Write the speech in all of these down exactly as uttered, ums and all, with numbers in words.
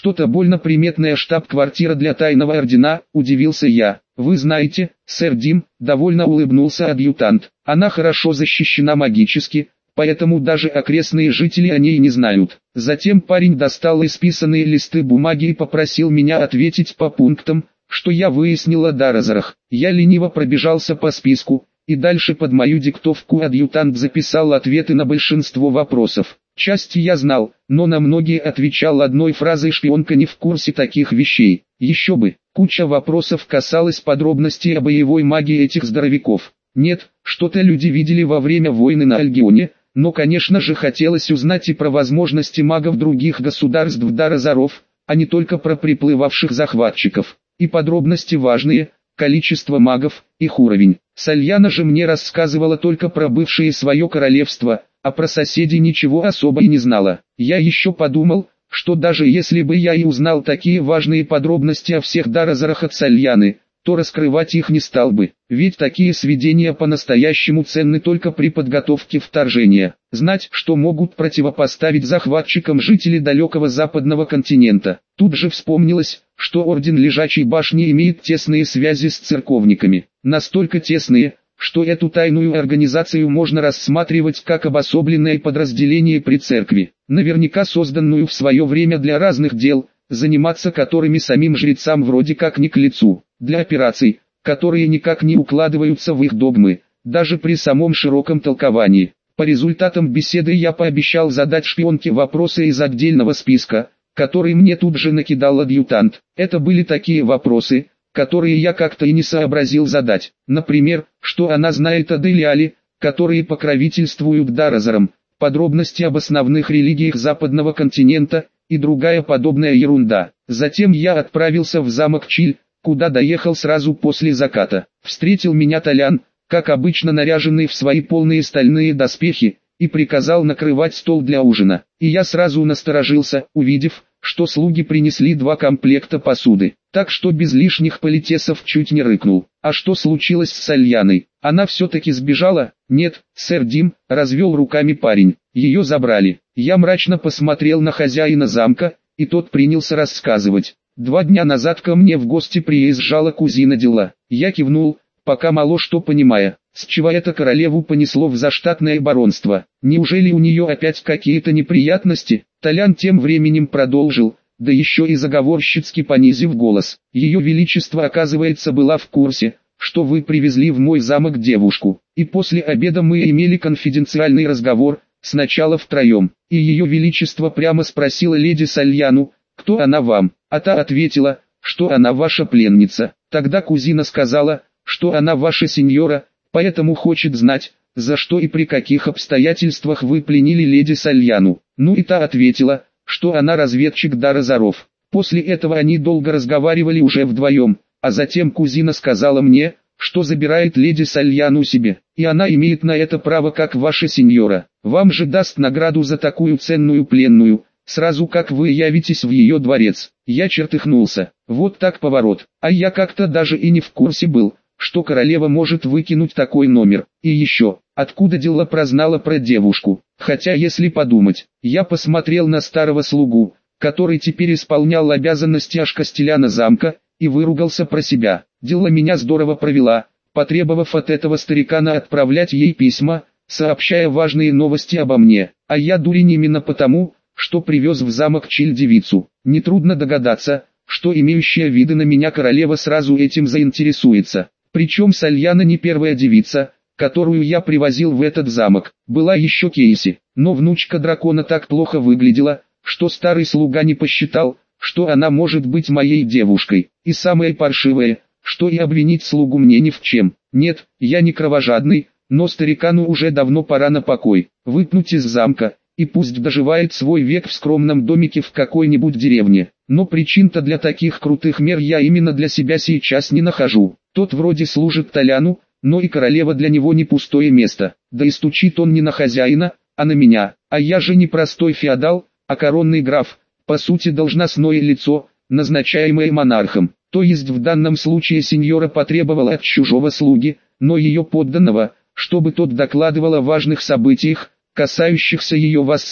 Что-то больно приметная штаб-квартира для тайного ордена, удивился я. Вы знаете, сэр Дим, довольно улыбнулся адъютант. Она хорошо защищена магически, поэтому даже окрестные жители о ней не знают. Затем парень достал исписанные листы бумаги и попросил меня ответить по пунктам, что я выяснил о Даразарах. Я лениво пробежался по списку, и дальше под мою диктовку адъютант записал ответы на большинство вопросов. Части я знал, но на многие отвечал одной фразой: «Шпионка не в курсе таких вещей». Еще бы, куча вопросов касалась подробностей о боевой магии этих здоровяков. Нет, что-то люди видели во время войны на Альгионе, но конечно же хотелось узнать и про возможности магов других государств Даразаров, а не только про приплывавших захватчиков. И подробности важные: количество магов, их уровень. Сальяна же мне рассказывала только про бывшее свое королевство, а про соседей ничего особо и не знала. Я еще подумал, что даже если бы я и узнал такие важные подробности о всех Даразарах от Сальяны, то раскрывать их не стал бы, ведь такие сведения по-настоящему ценны только при подготовке вторжения. Знать, что могут противопоставить захватчикам жители далекого западного континента. Тут же вспомнилось, что Орден Лежачей Башни имеет тесные связи с церковниками. Настолько тесные, что эту тайную организацию можно рассматривать как обособленное подразделение при церкви, наверняка созданную в свое время для разных дел, заниматься которыми самим жрецам вроде как не к лицу, для операций, которые никак не укладываются в их догмы, даже при самом широком толковании. По результатам беседы я пообещал задать шпионке вопросы из отдельного списка, который мне тут же накидал адъютант. Это были такие вопросы, которые я как-то и не сообразил задать. Например, что она знает о Делиале, которые покровительствуют Даразарам, подробности об основных религиях западного континента и другая подобная ерунда. Затем я отправился в замок Чиль, куда доехал сразу после заката. Встретил меня Толян, как обычно наряженный в свои полные стальные доспехи, и приказал накрывать стол для ужина. И я сразу насторожился, увидев, что слуги принесли два комплекта посуды. Так что без лишних политесов чуть не рыкнул. А что случилось с Сальяной? Она все-таки сбежала? Нет, сэр Дим, развел руками парень. Ее забрали. Я мрачно посмотрел на хозяина замка, и тот принялся рассказывать. Два дня назад ко мне в гости приезжала кузина Дила. Я кивнул, пока мало что понимая. С чего это королеву понесло в заштатное баронство? Неужели у нее опять какие-то неприятности? Толян тем временем продолжил, да еще и заговорщицки понизив голос. Ее величество, оказывается, была в курсе, что вы привезли в мой замок девушку. И после обеда мы имели конфиденциальный разговор, сначала втроем. И ее величество прямо спросила леди Сальяну, кто она вам, а та ответила, что она ваша пленница. Тогда кузина сказала, что она ваша сеньора, поэтому хочет знать, за что и при каких обстоятельствах вы пленили леди Сальяну. Ну и та ответила, что она разведчик Даразаров. После этого они долго разговаривали уже вдвоем, а затем кузина сказала мне, что забирает леди Сальяну себе, и она имеет на это право как ваша сеньора. Вам же даст награду за такую ценную пленную, сразу как вы явитесь в ее дворец. Я чертыхнулся. Вот так поворот. А я как-то даже и не в курсе был, что королева может выкинуть такой номер. И еще, откуда Дила прознала про девушку? Хотя если подумать, я посмотрел на старого слугу, который теперь исполнял обязанности Ашкастеляна замка, и выругался про себя. Дила меня здорово провела, потребовав от этого старикана отправлять ей письма, сообщая важные новости обо мне. А я дурень именно потому, что привез в замок Чиль девицу. Нетрудно догадаться, что имеющая виды на меня королева сразу этим заинтересуется. Причем Сальяна не первая девица, которую я привозил в этот замок. Была еще Кейси, но внучка дракона так плохо выглядела, что старый слуга не посчитал, что она может быть моей девушкой. И самое паршивое, что и обвинить слугу мне ни в чем. Нет, я не кровожадный, но старикану уже давно пора на покой. Выпнуть из замка, и пусть доживает свой век в скромном домике в какой-нибудь деревне. Но причин-то для таких крутых мер я именно для себя сейчас не нахожу. Тот вроде служит Толяну, но и королева для него не пустое место. Да и стучит он не на хозяина, а на меня. А я же не простой феодал, а коронный граф, по сути должностное лицо, назначаемое монархом. То есть в данном случае сеньора потребовала от чужого слуги, но ее подданного, чтобы тот докладывал о важных событиях, касающихся ее вассала.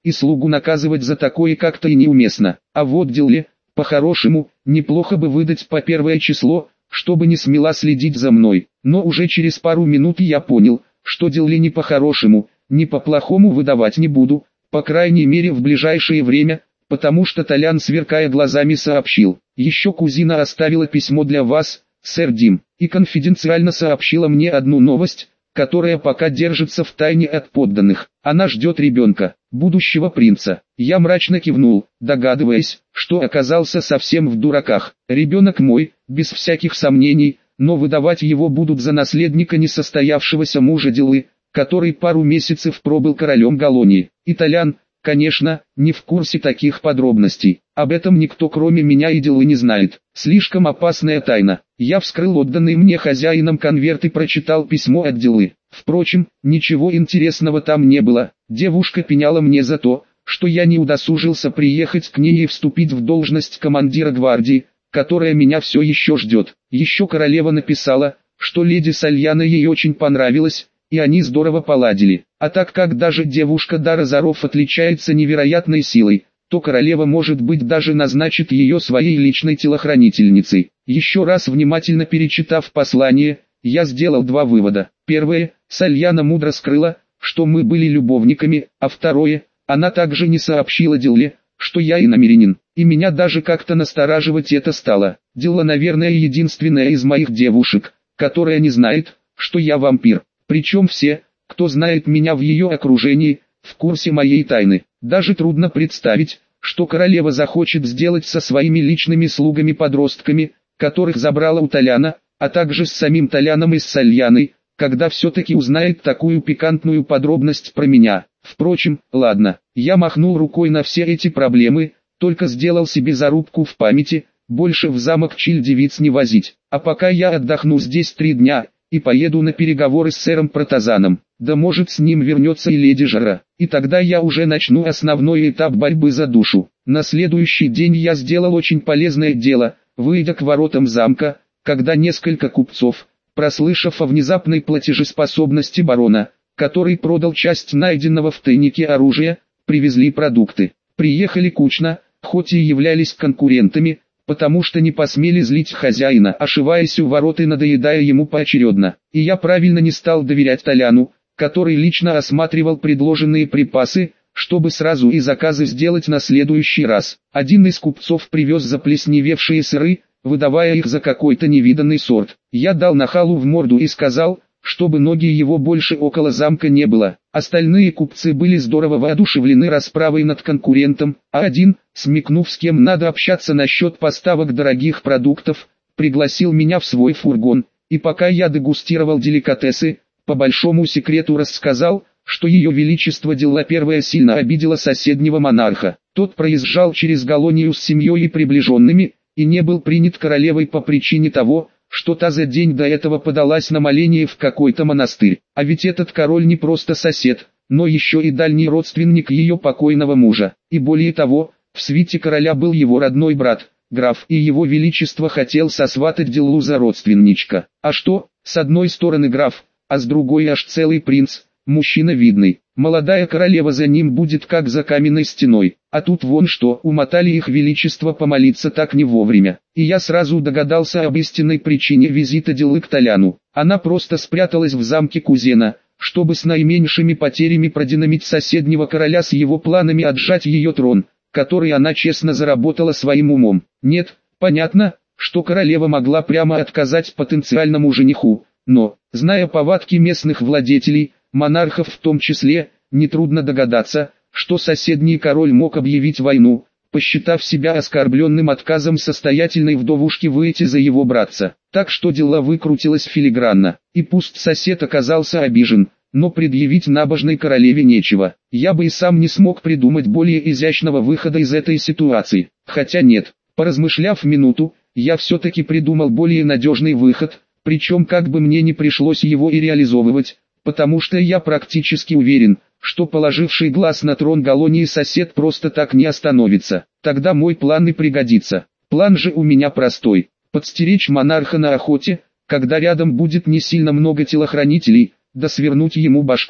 и слугу наказывать за такое как-то и неуместно. А вот Дилле, по-хорошему, неплохо бы выдать по первое число, чтобы не смела следить за мной. Но уже через пару минут я понял, что Дилле не по-хорошему, ни по-плохому выдавать не буду, по крайней мере в ближайшее время, потому что Толян, сверкая глазами, сообщил: «Еще кузина оставила письмо для вас, сэр Дим, и конфиденциально сообщила мне одну новость, которая пока держится в тайне от подданных. Она ждет ребенка, будущего принца». Я мрачно кивнул, догадываясь, что оказался совсем в дураках. Ребенок мой, без всяких сомнений, но выдавать его будут за наследника несостоявшегося мужа Диллы, который пару месяцев пробыл королем Галонии. И Толян, конечно, не в курсе таких подробностей. Об этом никто кроме меня и Диллы не знает. Слишком опасная тайна. Я вскрыл отданный мне хозяином конверт и прочитал письмо от Диллы. Впрочем, ничего интересного там не было. Девушка пеняла мне за то, что я не удосужился приехать к ней и вступить в должность командира гвардии, которая меня все еще ждет. Еще королева написала, что леди Сальяна ей очень понравилась, и они здорово поладили. А так как даже девушка Дара Заров отличается невероятной силой, то королева, может быть, даже назначит ее своей личной телохранительницей. Еще раз внимательно перечитав послание, я сделал два вывода. Первое, Сальяна мудро скрыла, что мы были любовниками, а второе, она также не сообщила Дилле, что я иномерянин, и меня даже как-то настораживать это стало. Дилла, наверное, единственная из моих девушек, которая не знает, что я вампир. Причем все, кто знает меня в ее окружении, в курсе моей тайны. Даже трудно представить, что королева захочет сделать со своими личными слугами-подростками, которых забрала у Толяна, а также с самим Толяном и с Сальяной, когда все-таки узнает такую пикантную подробность про меня. Впрочем, ладно, я махнул рукой на все эти проблемы, только сделал себе зарубку в памяти, больше в замок Чиль девиц не возить. А пока я отдохну здесь три дня, и поеду на переговоры с сэром Протазаном. Да может, с ним вернется и леди Жара, и тогда я уже начну основной этап борьбы за душу. На следующий день я сделал очень полезное дело, выйдя к воротам замка, когда несколько купцов, прослышав о внезапной платежеспособности барона, который продал часть найденного в тайнике оружия, привезли продукты. Приехали кучно, хоть и являлись конкурентами, потому что не посмели злить хозяина, ошиваясь у ворот и надоедая ему поочередно. И я правильно не стал доверять Толяну, который лично осматривал предложенные припасы, чтобы сразу и заказы сделать на следующий раз. Один из купцов привез заплесневевшие сыры, выдавая их за какой-то невиданный сорт. Я дал нахалу в морду и сказал, чтобы ноги его больше около замка не было. Остальные купцы были здорово воодушевлены расправой над конкурентом, а один, смекнув, с кем надо общаться насчет поставок дорогих продуктов, пригласил меня в свой фургон, и пока я дегустировал деликатесы, по большому секрету рассказал, что ее величество Дилла Первая сильно обидела соседнего монарха. Тот проезжал через Галонию с семьей и приближенными, и не был принят королевой по причине того, что та за день до этого подалась на моление в какой-то монастырь. А ведь этот король не просто сосед, но еще и дальний родственник ее покойного мужа. И более того, в свите короля был его родной брат, граф, и его величество хотел сосватать Диллу за родственничка. А что, с одной стороны граф, а с другой аж целый принц, мужчина видный. Молодая королева за ним будет как за каменной стеной. А тут вон что, умотали их величество помолиться так не вовремя. И я сразу догадался об истинной причине визита Диллы к Толяну. Она просто спряталась в замке кузена, чтобы с наименьшими потерями продинамить соседнего короля с его планами отжать ее трон, который она честно заработала своим умом. Нет, понятно, что королева могла прямо отказать потенциальному жениху, но, зная повадки местных владетелей, монархов в том числе, нетрудно догадаться, что соседний король мог объявить войну, посчитав себя оскорбленным отказом состоятельной вдовушки выйти за его братца. Так что дело выкрутилось филигранно, и пусть сосед оказался обижен, но предъявить набожной королеве нечего. Я бы и сам не смог придумать более изящного выхода из этой ситуации. Хотя нет, поразмышляв минуту, я все-таки придумал более надежный выход, причем как бы мне не пришлось его и реализовывать, потому что я практически уверен, что положивший глаз на трон Галонии сосед просто так не остановится. Тогда мой план и пригодится. План же у меня простой: подстеречь монарха на охоте, когда рядом будет не сильно много телохранителей, да свернуть ему башку.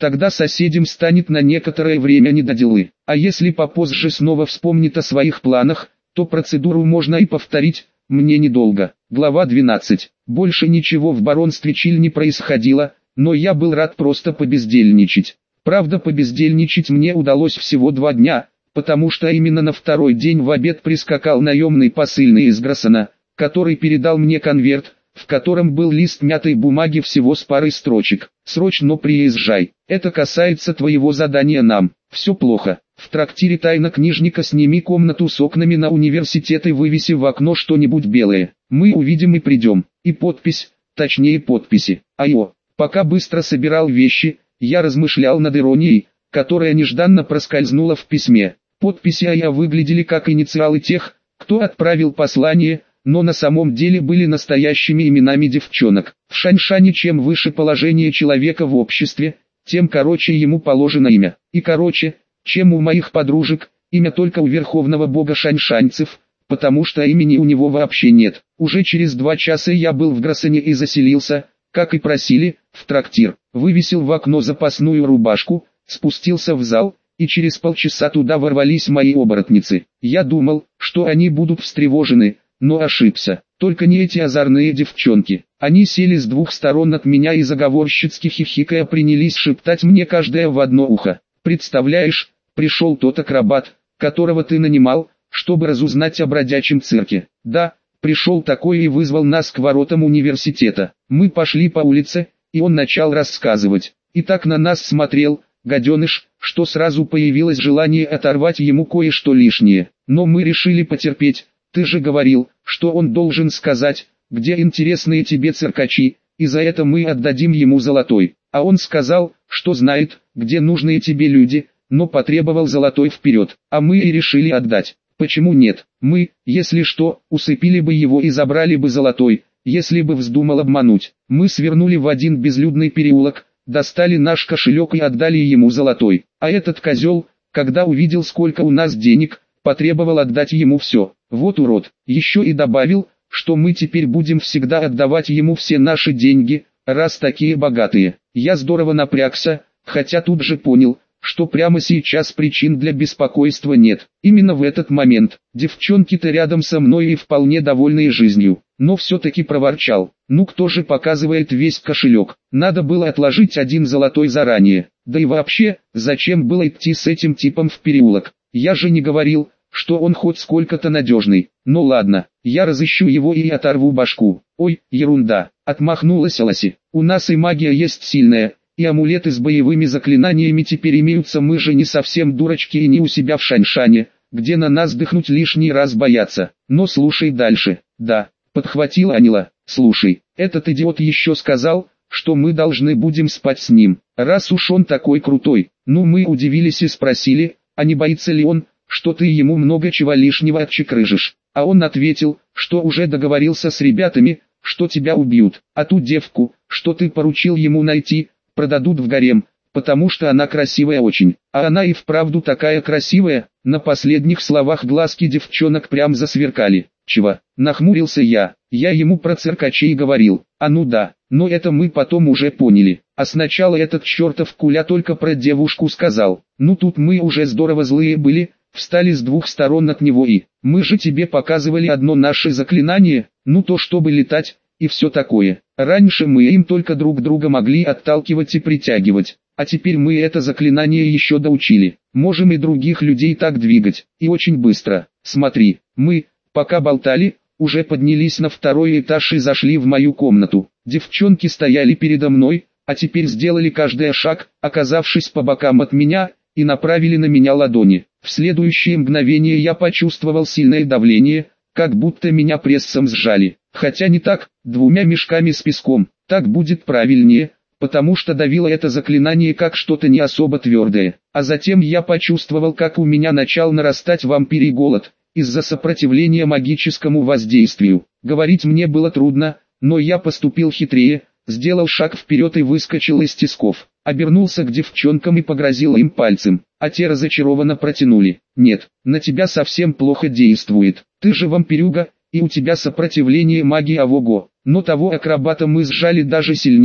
Тогда соседям станет на некоторое время не до делы. А если попозже снова вспомнит о своих планах, то процедуру можно и повторить, мне недолго. Глава двенадцать. Больше ничего в баронстве Чиль не происходило, но я был рад просто побездельничать. Правда, побездельничать мне удалось всего два дня, потому что именно на второй день в обед прискакал наемный посыльный из Гроссена, который передал мне конверт, в котором был лист мятой бумаги всего с парой строчек. «Срочно приезжай, это касается твоего задания нам, все плохо. В трактире тайна книжника сними комнату с окнами на университет и вывеси в окно что-нибудь белое. Мы увидим и придем». И подпись, точнее подписи. Айо. Пока быстро собирал вещи, я размышлял над иронией, которая нежданно проскользнула в письме. Подписи Айо выглядели как инициалы тех, кто отправил послание, но на самом деле были настоящими именами девчонок. В Шаньшане чем выше положение человека в обществе, тем короче ему положено имя. И короче, чем у моих подружек, имя только у верховного бога шаньшаньцев, потому что имени у него вообще нет. Уже через два часа я был в Гроссене и заселился, как и просили, в трактир. Вывесил в окно запасную рубашку, спустился в зал, и через полчаса туда ворвались мои оборотницы. Я думал, что они будут встревожены, но ошибся. Только не эти озорные девчонки. Они сели с двух сторон от меня и заговорщицки хихикая принялись шептать мне каждая в одно ухо. «Представляешь, пришел тот акробат, которого ты нанимал, чтобы разузнать о бродячем цирке». «Да, пришел такой и вызвал нас к воротам университета. Мы пошли по улице, и он начал рассказывать. И так на нас смотрел, гаденыш, что сразу появилось желание оторвать ему кое-что лишнее. Но мы решили потерпеть. Ты же говорил, что он должен сказать, где интересные тебе циркачи, и за это мы отдадим ему золотой. А он сказал, что знает, где нужные тебе люди, но потребовал золотой вперед. А мы и решили отдать. Почему нет? Мы, если что, усыпили бы его и забрали бы золотой, если бы вздумал обмануть. Мы свернули в один безлюдный переулок, достали наш кошелек и отдали ему золотой. А этот козел, когда увидел сколько у нас денег, потребовал отдать ему все. Вот урод. Еще и добавил, что мы теперь будем всегда отдавать ему все наши деньги, раз такие богатые. Я здорово напрягся, хотя тут же понял, что прямо сейчас причин для беспокойства нет. Именно в этот момент, девчонки-то рядом со мной и вполне довольные жизнью, но все-таки проворчал. Ну кто же показывает весь кошелек? Надо было отложить один золотой заранее. Да и вообще, зачем было идти с этим типом в переулок? Я же не говорил, что он хоть сколько-то надежный. Ну ладно, я разыщу его и оторву башку. Ой, ерунда, отмахнулась Лоси. У нас и магия есть сильная, и амулеты с боевыми заклинаниями теперь имеются, мы же не совсем дурачки и не у себя в Шаньшане, где на нас дыхнуть лишний раз боятся. Но слушай дальше. Да, подхватила Анила, слушай, этот идиот еще сказал, что мы должны будем спать с ним, раз уж он такой крутой. Ну мы удивились и спросили, а не боится ли он, что ты ему много чего лишнего отчекрыжишь. А он ответил, что уже договорился с ребятами, что тебя убьют, а ту девку, что ты поручил ему найти, продадут в гарем, потому что она красивая очень. А она и вправду такая красивая. На последних словах глазки девчонок прям засверкали. Чего? Нахмурился я. Я ему про циркачей говорил. А ну да, но это мы потом уже поняли. А сначала этот чертов Куля только про девушку сказал. Ну тут мы уже здорово злые были, встали с двух сторон от него и... Мы же тебе показывали одно наше заклинание, ну то чтобы летать, и все такое. Раньше мы им только друг друга могли отталкивать и притягивать, а теперь мы это заклинание еще доучили. Можем и других людей так двигать, и очень быстро. Смотри, мы, пока болтали, уже поднялись на второй этаж и зашли в мою комнату. Девчонки стояли передо мной, а теперь сделали каждый шаг, оказавшись по бокам от меня, и направили на меня ладони. В следующее мгновение я почувствовал сильное давление, как будто меня прессом сжали. Хотя не так, двумя мешками с песком, так будет правильнее, потому что давило это заклинание как что-то не особо твердое. А затем я почувствовал, как у меня начал нарастать вампирий голод, из-за сопротивления магическому воздействию. Говорить мне было трудно, но я поступил хитрее, сделал шаг вперед и выскочил из тисков. Обернулся к девчонкам и погрозил им пальцем, а те разочарованно протянули. «Нет, на тебя совсем плохо действует, ты же вампирюга, и у тебя сопротивление магии ого-го». Но того акробата мы сжали даже сильнее,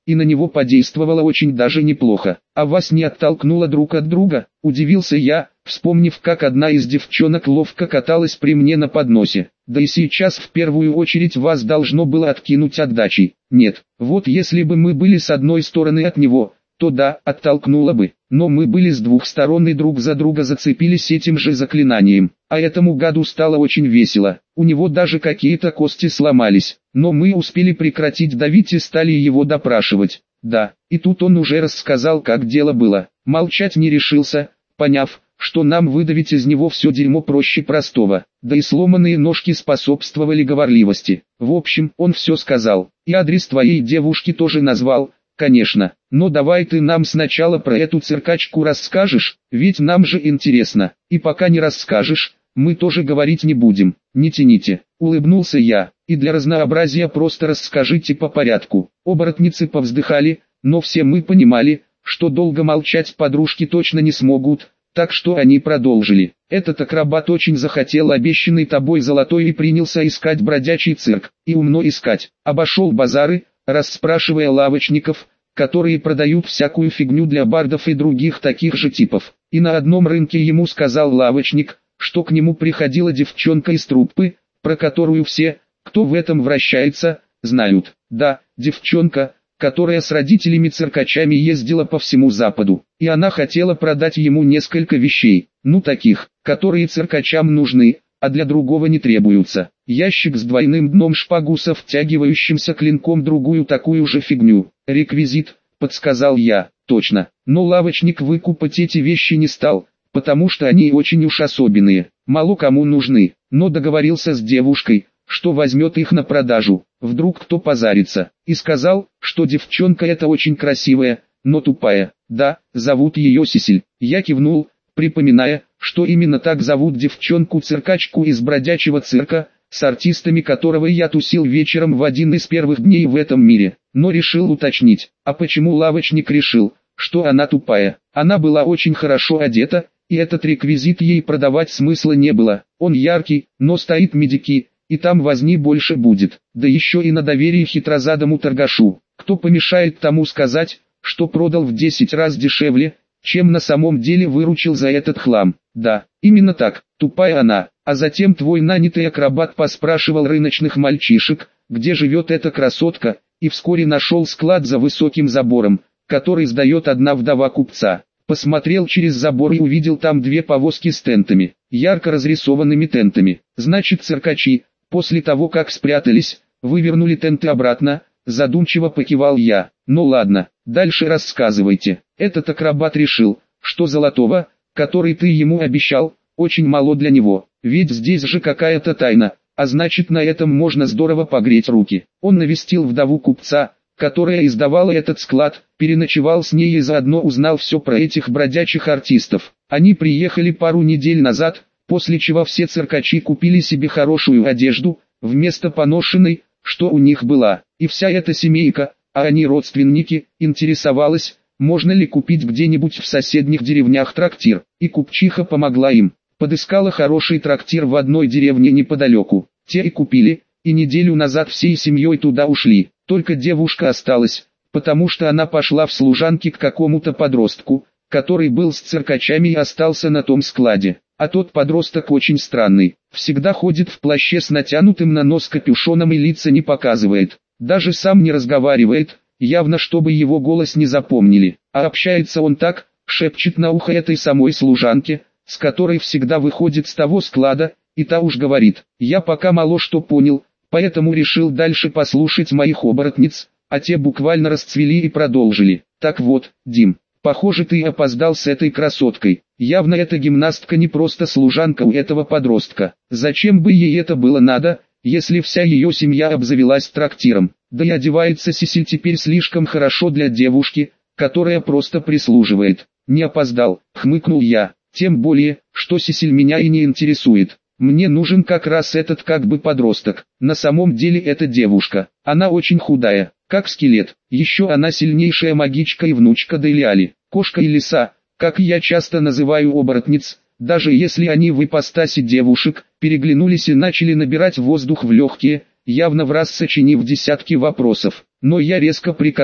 и на него подействовало очень даже неплохо. А вас не оттолкнуло друг от друга? Удивился я, вспомнив, как одна из девчонок ловко каталась при мне на подносе. Да и сейчас в первую очередь вас должно было откинуть отдачей. Нет, вот если бы мы были с одной стороны от него, то да, оттолкнуло бы, но мы были с двух сторон и друг за друга зацепились этим же заклинанием, а этому гаду стало очень весело, у него даже какие-то кости сломались, но мы успели прекратить давить и стали его допрашивать. Да, и тут он уже рассказал, как дело было, молчать не решился, поняв, что нам выдавить из него все дерьмо проще простого, да и сломанные ножки способствовали говорливости. В общем, он все сказал, и адрес твоей девушки тоже назвал. Конечно, но давай ты нам сначала про эту циркачку расскажешь, ведь нам же интересно, и пока не расскажешь, мы тоже говорить не будем, не тяните, улыбнулся я, и для разнообразия просто расскажите по порядку. Оборотницы повздыхали, но все мы понимали, что долго молчать подружки точно не смогут, так что они продолжили. Этот акробат очень захотел обещанный тобой золотой и принялся искать бродячий цирк, и умно искать, обошел базары, расспрашивая лавочников, которые продают всякую фигню для бардов и других таких же типов. И на одном рынке ему сказал лавочник, что к нему приходила девчонка из труппы, про которую все, кто в этом вращается, знают. Да, девчонка, которая с родителями-циркачами ездила по всему Западу, и она хотела продать ему несколько вещей, ну таких, которые циркачам нужны, а для другого не требуются. Ящик с двойным дном, шпагу со втягивающимся клинком, другую такую же фигню. Реквизит, подсказал я, точно. Но лавочник выкупать эти вещи не стал, потому что они очень уж особенные, мало кому нужны. Но договорился с девушкой, что возьмет их на продажу, вдруг кто позарится. И сказал, что девчонка эта очень красивая, но тупая. Да, зовут ее Сесиль. Я кивнул, припоминая, что именно так зовут девчонку-циркачку из бродячего цирка, с артистами которого я тусил вечером в один из первых дней в этом мире, но решил уточнить, а почему лавочник решил, что она тупая. Она была очень хорошо одета, и этот реквизит ей продавать смысла не было, он яркий, но стоит медики, и там возни больше будет, да еще и на доверие хитрозадому торгашу. Кто помешает тому сказать, что продал в десять раз дешевле, чем на самом деле выручил за этот хлам? Да, именно так, тупая она. А затем твой нанятый акробат поспрашивал рыночных мальчишек, где живет эта красотка, и вскоре нашел склад за высоким забором, который сдает одна вдова купца. Посмотрел через забор и увидел там две повозки с тентами, ярко разрисованными тентами. Значит, циркачи, после того как спрятались, вывернули тенты обратно, задумчиво покивал я. Ну ладно, дальше рассказывайте. Этот акробат решил, что золотого, который ты ему обещал, очень мало для него, ведь здесь же какая-то тайна, а значит, на этом можно здорово погреть руки. Он навестил вдову купца, которая издавала этот склад, переночевал с ней и заодно узнал все про этих бродячих артистов. Они приехали пару недель назад, после чего все циркачи купили себе хорошую одежду, вместо поношенной, что у них была. И вся эта семейка, а они родственники, интересовалась, можно ли купить где-нибудь в соседних деревнях трактир, и купчиха помогла им. Подыскала хороший трактир в одной деревне неподалеку, те и купили, и неделю назад всей семьей туда ушли, только девушка осталась, потому что она пошла в служанки к какому-то подростку, который был с циркачами и остался на том складе. А тот подросток очень странный, всегда ходит в плаще с натянутым на нос капюшоном и лица не показывает, даже сам не разговаривает, явно чтобы его голос не запомнили, а общается он так, шепчет на ухо этой самой служанке, с которой всегда выходит с того склада, и та уж говорит, я пока мало что понял, поэтому решил дальше послушать моих оборотниц, а те буквально расцвели и продолжили. Так вот, Дим, похоже ты опоздал с этой красоткой, явно эта гимнастка не просто служанка у этого подростка, зачем бы ей это было надо, если вся ее семья обзавелась трактиром, да и одевается Сесиль теперь слишком хорошо для девушки, которая просто прислуживает. Не опоздал, хмыкнул я. Тем более, что Сесиль меня и не интересует. Мне нужен как раз этот как бы подросток. На самом деле это девушка. Она очень худая, как скелет. Еще она сильнейшая магичка и внучка Делиали. Кошка и лиса, как я часто называю оборотниц, даже если они в ипостаси девушек, переглянулись и начали набирать воздух в легкие, явно враз сочинив десятки вопросов. Но я резко приказал,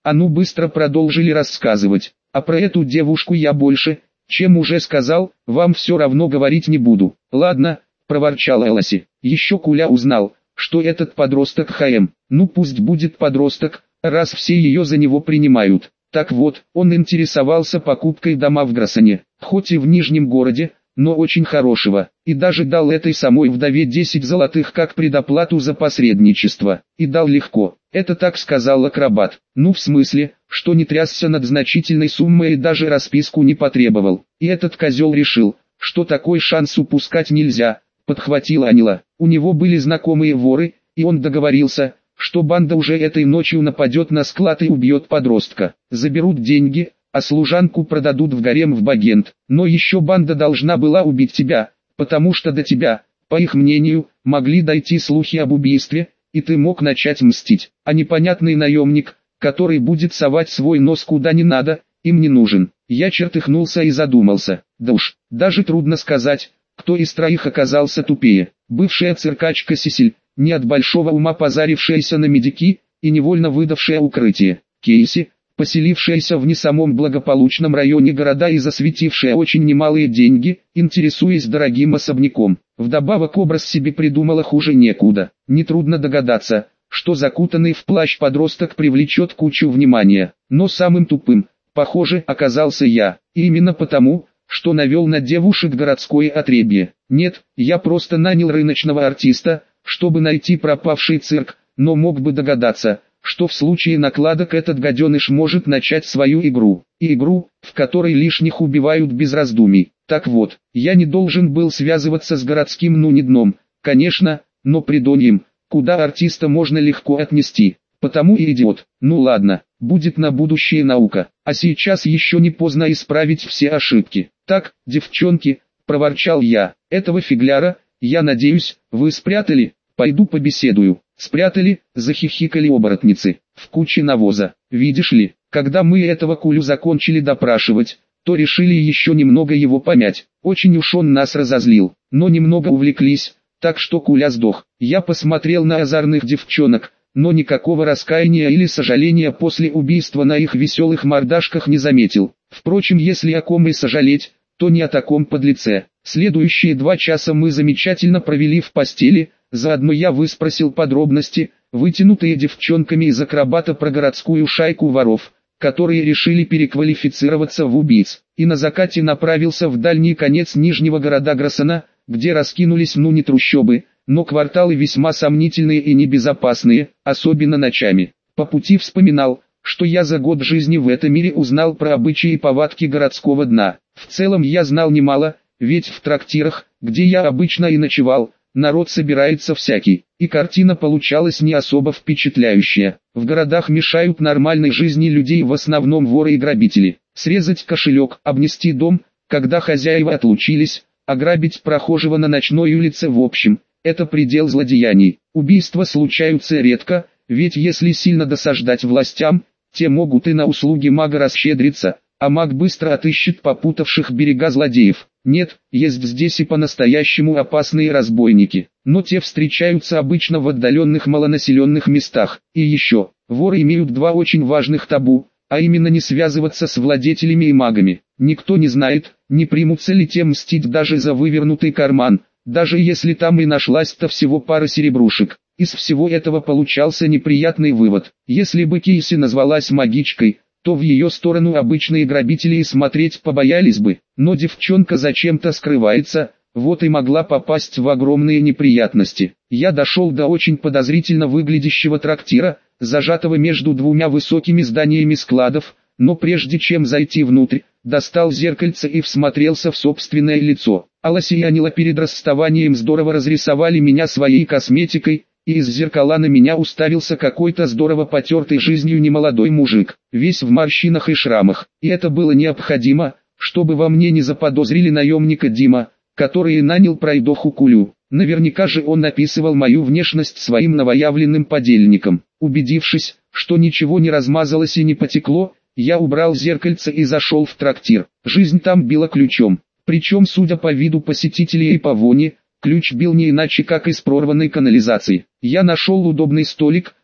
А ну быстро продолжили рассказывать. А про эту девушку я больше, чем уже сказал, вам все равно говорить не буду. Ладно, проворчала Элоси. Еще Куля узнал, что этот подросток ХМ. Ну пусть будет подросток, раз все ее за него принимают. Так вот, он интересовался покупкой дома в Гроссоне, хоть и в Нижнем городе, но очень хорошего, и даже дал этой самой вдове десять золотых как предоплату за посредничество. И дал легко, это так сказал акробат. Ну в смысле, что не трясся над значительной суммой и даже расписку не потребовал. И этот козел решил, что такой шанс упускать нельзя, подхватила Анила. У него были знакомые воры, и он договорился, что банда уже этой ночью нападет на склад и убьет подростка. Заберут деньги, а служанку продадут в гарем в Багент. Но еще банда должна была убить тебя, потому что до тебя, по их мнению, могли дойти слухи об убийстве, и ты мог начать мстить. А непонятный наемник, который будет совать свой нос куда не надо, им не нужен. Я чертыхнулся и задумался. Да уж, даже трудно сказать, кто из троих оказался тупее. Бывшая циркачка Сесиль, не от большого ума позарившаяся на медики и невольно выдавшая укрытие. Кейси, поселившаяся в не самом благополучном районе города и засветившая очень немалые деньги, интересуясь дорогим особняком. Вдобавок образ себе придумала хуже некуда. Нетрудно догадаться, что закутанный в плащ подросток привлечет кучу внимания. Но самым тупым, похоже, оказался я. И именно потому, что навел на девушек городское отребье. Нет, я просто нанял рыночного артиста, чтобы найти пропавший цирк, но мог бы догадаться, что в случае накладок этот гаденыш может начать свою игру. И игру, в которой лишних убивают без раздумий. Так вот, я не должен был связываться с городским ну не дном, конечно, но придоньем, куда артиста можно легко отнести. Потому и идиот. Ну ладно, будет на будущее наука. А сейчас еще не поздно исправить все ошибки. Так, девчонки, проворчал я, этого фигляра, я надеюсь, вы спрятали? Пойду побеседую. Спрятали, захихикали оборотницы, в куче навоза. Видишь ли, когда мы этого Кулю закончили допрашивать, то решили еще немного его помять. Очень уж он нас разозлил, но немного увлеклись, так что Куля сдох. Я посмотрел на озорных девчонок, но никакого раскаяния или сожаления после убийства на их веселых мордашках не заметил. Впрочем, если о ком и сожалеть, то не о таком подлеце. Следующие два часа мы замечательно провели в постели, заодно я выспросил подробности, вытянутые девчонками из акробата про городскую шайку воров, которые решили переквалифицироваться в убийц, и на закате направился в дальний конец нижнего города Гроссона, где раскинулись ну не трущобы, но кварталы весьма сомнительные и небезопасные, особенно ночами. По пути вспоминал, что я за год жизни в этом мире узнал про обычаи и повадки городского дна. В целом я знал немало, ведь в трактирах, где я обычно и ночевал, народ собирается всякий, и картина получалась не особо впечатляющая. В городах мешают нормальной жизни людей в основном воры и грабители. Срезать кошелек, обнести дом, когда хозяева отлучились, ограбить прохожего на ночной улице в общем, это предел злодеяний. Убийства случаются редко, ведь если сильно досаждать властям, те могут и на услуги мага расщедриться, а маг быстро отыщет попутавших берега злодеев. Нет, есть здесь и по-настоящему опасные разбойники, но те встречаются обычно в отдаленных малонаселенных местах. И еще, воры имеют два очень важных табу, а именно не связываться с владетелями и магами. Никто не знает, не примутся ли те мстить даже за вывернутый карман, даже если там и нашлась-то всего пара серебрушек. Из всего этого получался неприятный вывод. Если бы Кейси назвалась магичкой, то в ее сторону обычные грабители и смотреть побоялись бы. Но девчонка зачем-то скрывается, вот и могла попасть в огромные неприятности. Я дошел до очень подозрительно выглядящего трактира, зажатого между двумя высокими зданиями складов, но прежде чем зайти внутрь, достал зеркальце и всмотрелся в собственное лицо. Алоси и Анила перед расставанием здорово разрисовали меня своей косметикой, и из зеркала на меня уставился какой-то здорово потертый жизнью немолодой мужик, весь в морщинах и шрамах. И это было необходимо, чтобы во мне не заподозрили наемника Дима, который и нанял пройдоху Кулю. Наверняка же он описывал мою внешность своим новоявленным подельникам. Убедившись, что ничего не размазалось и не потекло, я убрал зеркальце и зашел в трактир. Жизнь там била ключом. Причем, судя по виду посетителей и по воне, ключ бил не иначе как из прорванной канализации. Я нашел удобный столик,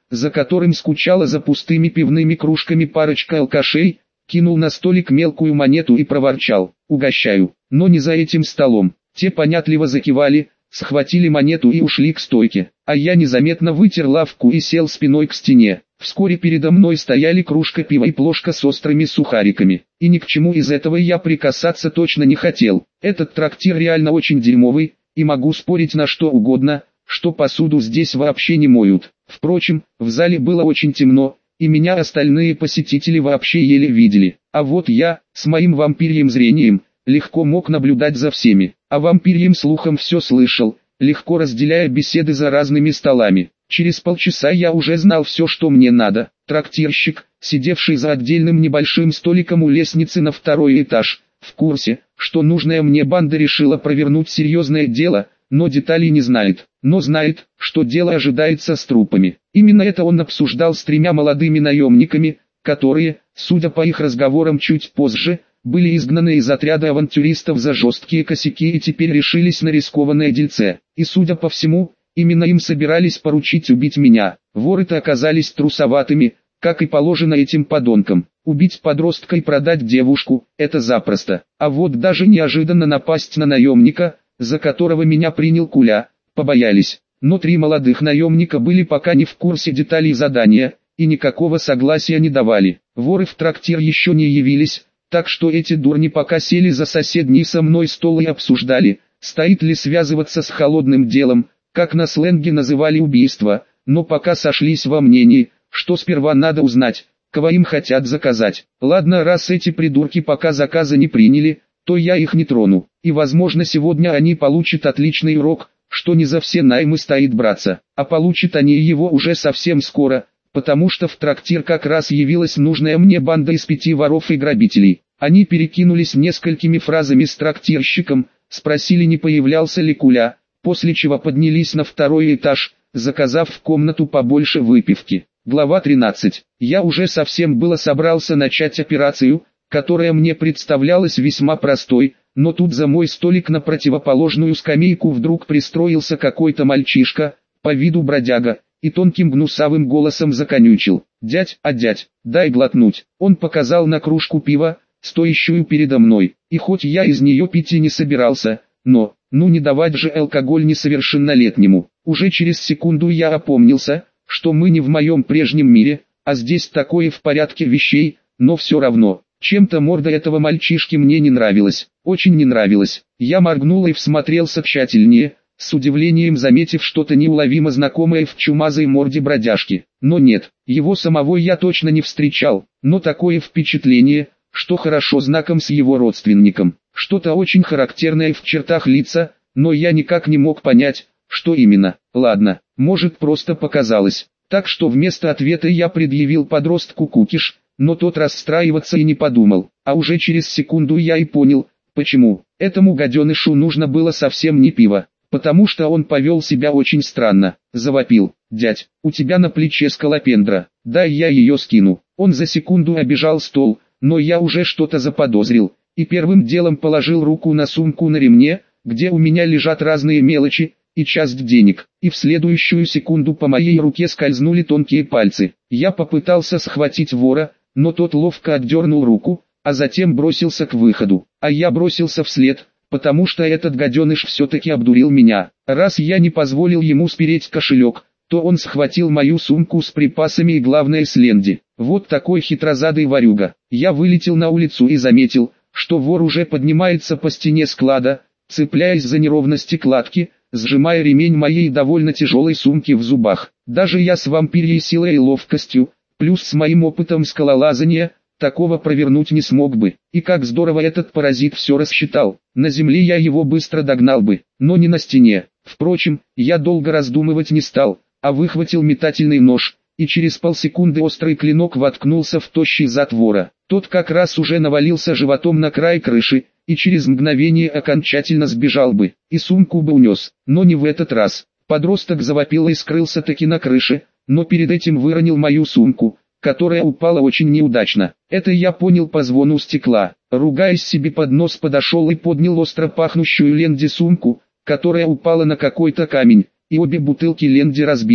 за которым скучала за пустыми пивными кружками парочка алкашей, кинул на столик мелкую монету и проворчал: «Угощаю». Но не за этим столом. Те понятливо закивали, схватили монету и ушли к стойке, а я незаметно вытер лавку и сел спиной к стене. Вскоре передо мной стояли кружка пива и плошка с острыми сухариками, и ни к чему из этого я прикасаться точно не хотел. Этот трактир реально очень дерьмовый, и могу спорить на что угодно, что посуду здесь вообще не моют. Впрочем, в зале было очень темно, и меня остальные посетители вообще еле видели. А вот я, с моим вампирьим зрением, легко мог наблюдать за всеми, а вампирьим слухом все слышал, легко разделяя беседы за разными столами. Через полчаса я уже знал все, что мне надо. Трактирщик, сидевший за отдельным небольшим столиком у лестницы на второй этаж, в курсе, что нужная мне банда решила провернуть серьезное дело, но деталей не знает. Но знает, что дело ожидается с трупами. Именно это он обсуждал с тремя молодыми наемниками, которые, судя по их разговорам чуть позже, были изгнаны из отряда авантюристов за жесткие косяки и теперь решились на рискованное дельце. И судя по всему, именно им собирались поручить убить меня. Воры-то оказались трусоватыми, как и положено этим подонкам. Убить подростка и продать девушку – это запросто. А вот даже неожиданно напасть на наемника, за которого меня принял Куля, побоялись. Но три молодых наемника были пока не в курсе деталей задания, и никакого согласия не давали. Воры в трактир еще не явились, так что эти дурни пока сели за соседний со мной стол и обсуждали, стоит ли связываться с холодным делом, как на сленге называли убийство, но пока сошлись во мнении, что сперва надо узнать, кого им хотят заказать. Ладно, раз эти придурки пока заказа не приняли, то я их не трону, и возможно сегодня они получат отличный урок, что не за все наймы стоит браться, а получат они его уже совсем скоро, потому что в трактир как раз явилась нужная мне банда из пяти воров и грабителей. Они перекинулись несколькими фразами с трактирщиком, спросили, не появлялся ли Куля, после чего поднялись на второй этаж, заказав в комнату побольше выпивки. Глава тринадцать. Я уже совсем было собрался начать операцию, которая мне представлялась весьма простой, но тут за мой столик на противоположную скамейку вдруг пристроился какой-то мальчишка, по виду бродяга, и тонким гнусавым голосом законючил: «Дядь, а дядь, дай глотнуть». Он показал на кружку пива, стоящую передо мной, и хоть я из нее пить и не собирался, но, ну не давать же алкоголь несовершеннолетнему. Уже через секунду я опомнился, что мы не в моем прежнем мире, а здесь такое в порядке вещей, но все равно. Чем-то морда этого мальчишки мне не нравилась, очень не нравилась. Я моргнул и всмотрелся тщательнее, с удивлением заметив что-то неуловимо знакомое в чумазой морде бродяжки. Но нет, его самого я точно не встречал, но такое впечатление, что хорошо знаком с его родственником. Что-то очень характерное в чертах лица, но я никак не мог понять, что именно. Ладно, может просто показалось. Так что вместо ответа я предъявил подростку кукиш, но тот расстраиваться и не подумал, а уже через секунду я и понял, почему. Этому гаденышу нужно было совсем не пиво, потому что он повел себя очень странно. Завопил: «Дядь, у тебя на плече скалопендра, дай я ее скину». Он за секунду обежал стол, но я уже что-то заподозрил, и первым делом положил руку на сумку на ремне, где у меня лежат разные мелочи, и часть денег, и в следующую секунду по моей руке скользнули тонкие пальцы. Я попытался схватить вора, но тот ловко отдернул руку, а затем бросился к выходу, а я бросился вслед, потому что этот гаденыш все-таки обдурил меня. Раз я не позволил ему спереть кошелек, то он схватил мою сумку с припасами и главное с ленди. Вот такой хитрозадый ворюга. Я вылетел на улицу и заметил, что вор уже поднимается по стене склада, цепляясь за неровности кладки, сжимая ремень моей довольно тяжелой сумки в зубах. Даже я с вампирьей силой и ловкостью, плюс с моим опытом скалолазания, такого провернуть не смог бы. И как здорово этот паразит все рассчитал. На земле я его быстро догнал бы, но не на стене. Впрочем, я долго раздумывать не стал, а выхватил метательный нож, и через полсекунды острый клинок воткнулся в тощий зад вора. Тот как раз уже навалился животом на край крыши, и через мгновение окончательно сбежал бы, и сумку бы унес. Но не в этот раз. Подросток завопил и скрылся таки на крыше, но перед этим выронил мою сумку, которая упала очень неудачно. Это я понял по звону стекла. Ругаясь себе под нос, подошел и поднял остро пахнущую ленди сумку, которая упала на какой-то камень, и обе бутылки ленди разбились.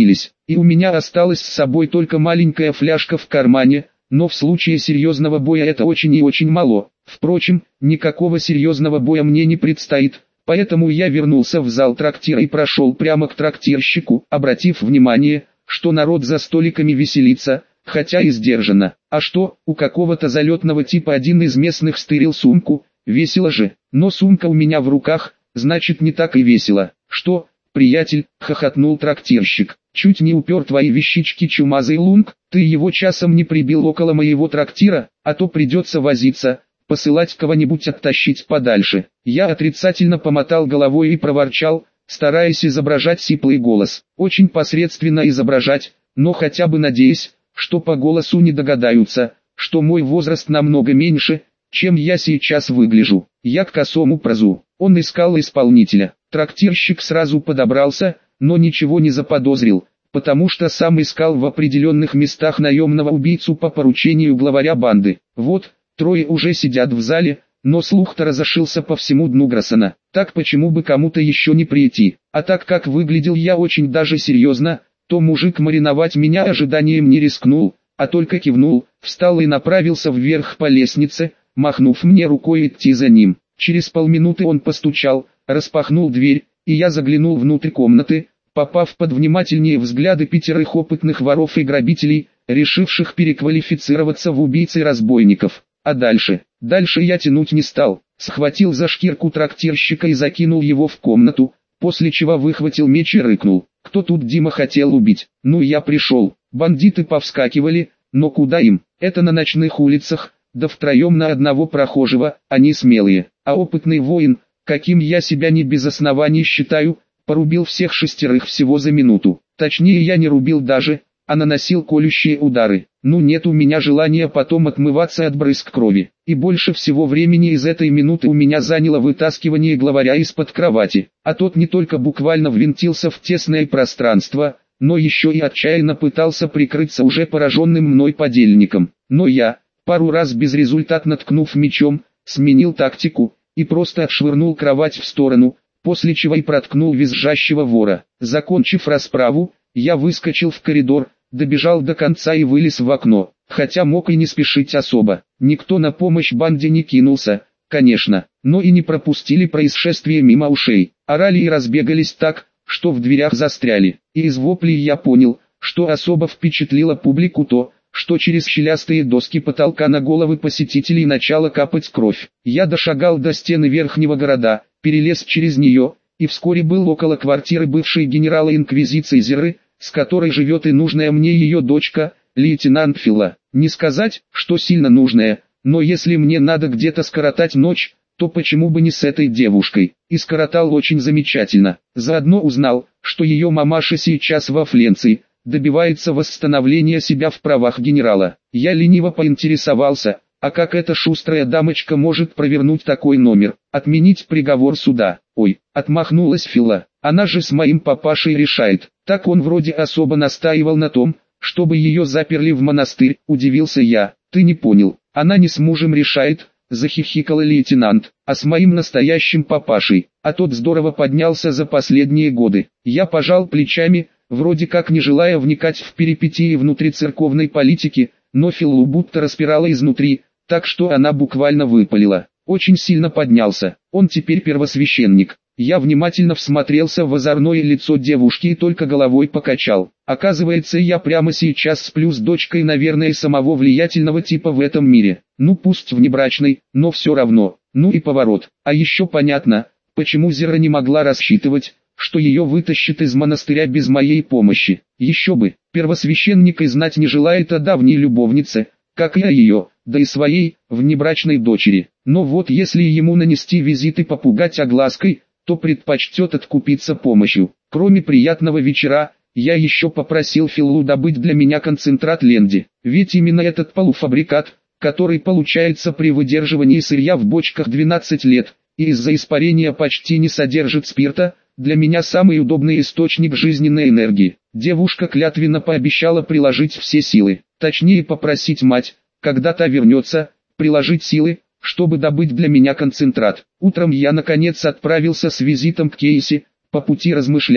и у меня осталась с собой только маленькая фляжка в кармане, но в случае серьезного боя это очень и очень мало. Впрочем, никакого серьезного боя мне не предстоит, поэтому я вернулся в зал трактира и прошел прямо к трактирщику, обратив внимание, что народ за столиками веселится, хотя и сдержанно. А что, у какого-то залетного типа один из местных стырил сумку, весело же, но сумка у меня в руках, значит не так и весело. Что, приятель, хохотнул трактирщик, чуть не упер твои вещички чумазый лунг, ты его часом не прибил около моего трактира, а то придется возиться, посылать кого-нибудь оттащить подальше. Я отрицательно помотал головой и проворчал, стараясь изображать сиплый голос. Очень посредственно изображать, но хотя бы надеясь, что по голосу не догадаются, что мой возраст намного меньше, чем я сейчас выгляжу. Я к косому прозу. Он искал исполнителя. Трактирщик сразу подобрался, но ничего не заподозрил, потому что сам искал в определенных местах наемного убийцу по поручению главаря банды. Вот, трое уже сидят в зале, но слух-то разошелся по всему дну Гроссена. Так почему бы кому-то еще не прийти? А так как выглядел я очень даже серьезно, то мужик мариновать меня ожиданием не рискнул, а только кивнул, встал и направился вверх по лестнице, махнув мне рукой идти за ним. Через полминуты он постучал, распахнул дверь, и я заглянул внутрь комнаты, попав под внимательнее взгляды пятерых опытных воров и грабителей, решивших переквалифицироваться в убийц и разбойников. А дальше? Дальше я тянуть не стал, схватил за шкирку трактирщика и закинул его в комнату, после чего выхватил меч и рыкнул. Кто тут Дима хотел убить? Ну я пришел. Бандиты повскакивали, но куда им? Это на ночных улицах, да втроем на одного прохожего, они смелые. А опытный воин, каким я себя не без оснований считаю, порубил всех шестерых всего за минуту. Точнее я не рубил даже, а наносил колющие удары. Ну нет у меня желания потом отмываться от брызг крови. И больше всего времени из этой минуты у меня заняло вытаскивание главаря из-под кровати. А тот не только буквально ввинтился в тесное пространство, но еще и отчаянно пытался прикрыться уже пораженным мной подельником. Но я, пару раз безрезультатно ткнув мечом, сменил тактику и просто отшвырнул кровать в сторону, после чего и проткнул визжащего вора. Закончив расправу, я выскочил в коридор, добежал до конца и вылез в окно, хотя мог и не спешить особо. Никто на помощь банде не кинулся, конечно, но и не пропустили происшествие мимо ушей. Орали и разбегались так, что в дверях застряли. И из воплей я понял, что особо впечатлило публику то, что через щелястые доски потолка на головы посетителей начала капать кровь. Я дошагал до стены верхнего города, перелез через нее, и вскоре был около квартиры бывшей генерала инквизиции Зеры, с которой живет и нужная мне ее дочка, лейтенант Фила. Не сказать, что сильно нужная, но если мне надо где-то скоротать ночь, то почему бы не с этой девушкой? И скоротал очень замечательно. Заодно узнал, что ее мамаша сейчас во Фленции, добивается восстановления себя в правах генерала. Я лениво поинтересовался, а как эта шустрая дамочка может провернуть такой номер, отменить приговор суда? Ой, отмахнулась Фила, она же с моим папашей решает. Так он вроде особо настаивал на том, чтобы ее заперли в монастырь, удивился я. Ты не понял, она не с мужем решает, захихикал лейтенант, а с моим настоящим папашей. А тот здорово поднялся за последние годы. Я пожал плечами, вроде как не желая вникать в перипетии внутрицерковной политики, но Филу будто распирала изнутри, так что она буквально выпалила. Очень сильно поднялся, он теперь первосвященник. Я внимательно всмотрелся в озорное лицо девушки и только головой покачал. Оказывается, я прямо сейчас сплю с дочкой, наверное, самого влиятельного типа в этом мире. Ну пусть внебрачный, но все равно. Ну и поворот. А еще понятно, почему Зера не могла рассчитывать, что ее вытащит из монастыря без моей помощи. Еще бы, первосвященник и знать не желает о давней любовнице, как я ее, да и своей, внебрачной дочери. Но вот если ему нанести визит и попугать оглаской, то предпочтет откупиться помощью. Кроме приятного вечера, я еще попросил Филлу добыть для меня концентрат ленди. Ведь именно этот полуфабрикат, который получается при выдерживании сырья в бочках двенадцать лет, и из-за испарения почти не содержит спирта, для меня самый удобный источник жизненной энергии. Девушка клятвенно пообещала приложить все силы, точнее попросить мать, когда та вернется, приложить силы, чтобы добыть для меня концентрат. Утром я наконец отправился с визитом к Кейси, по пути размышляя,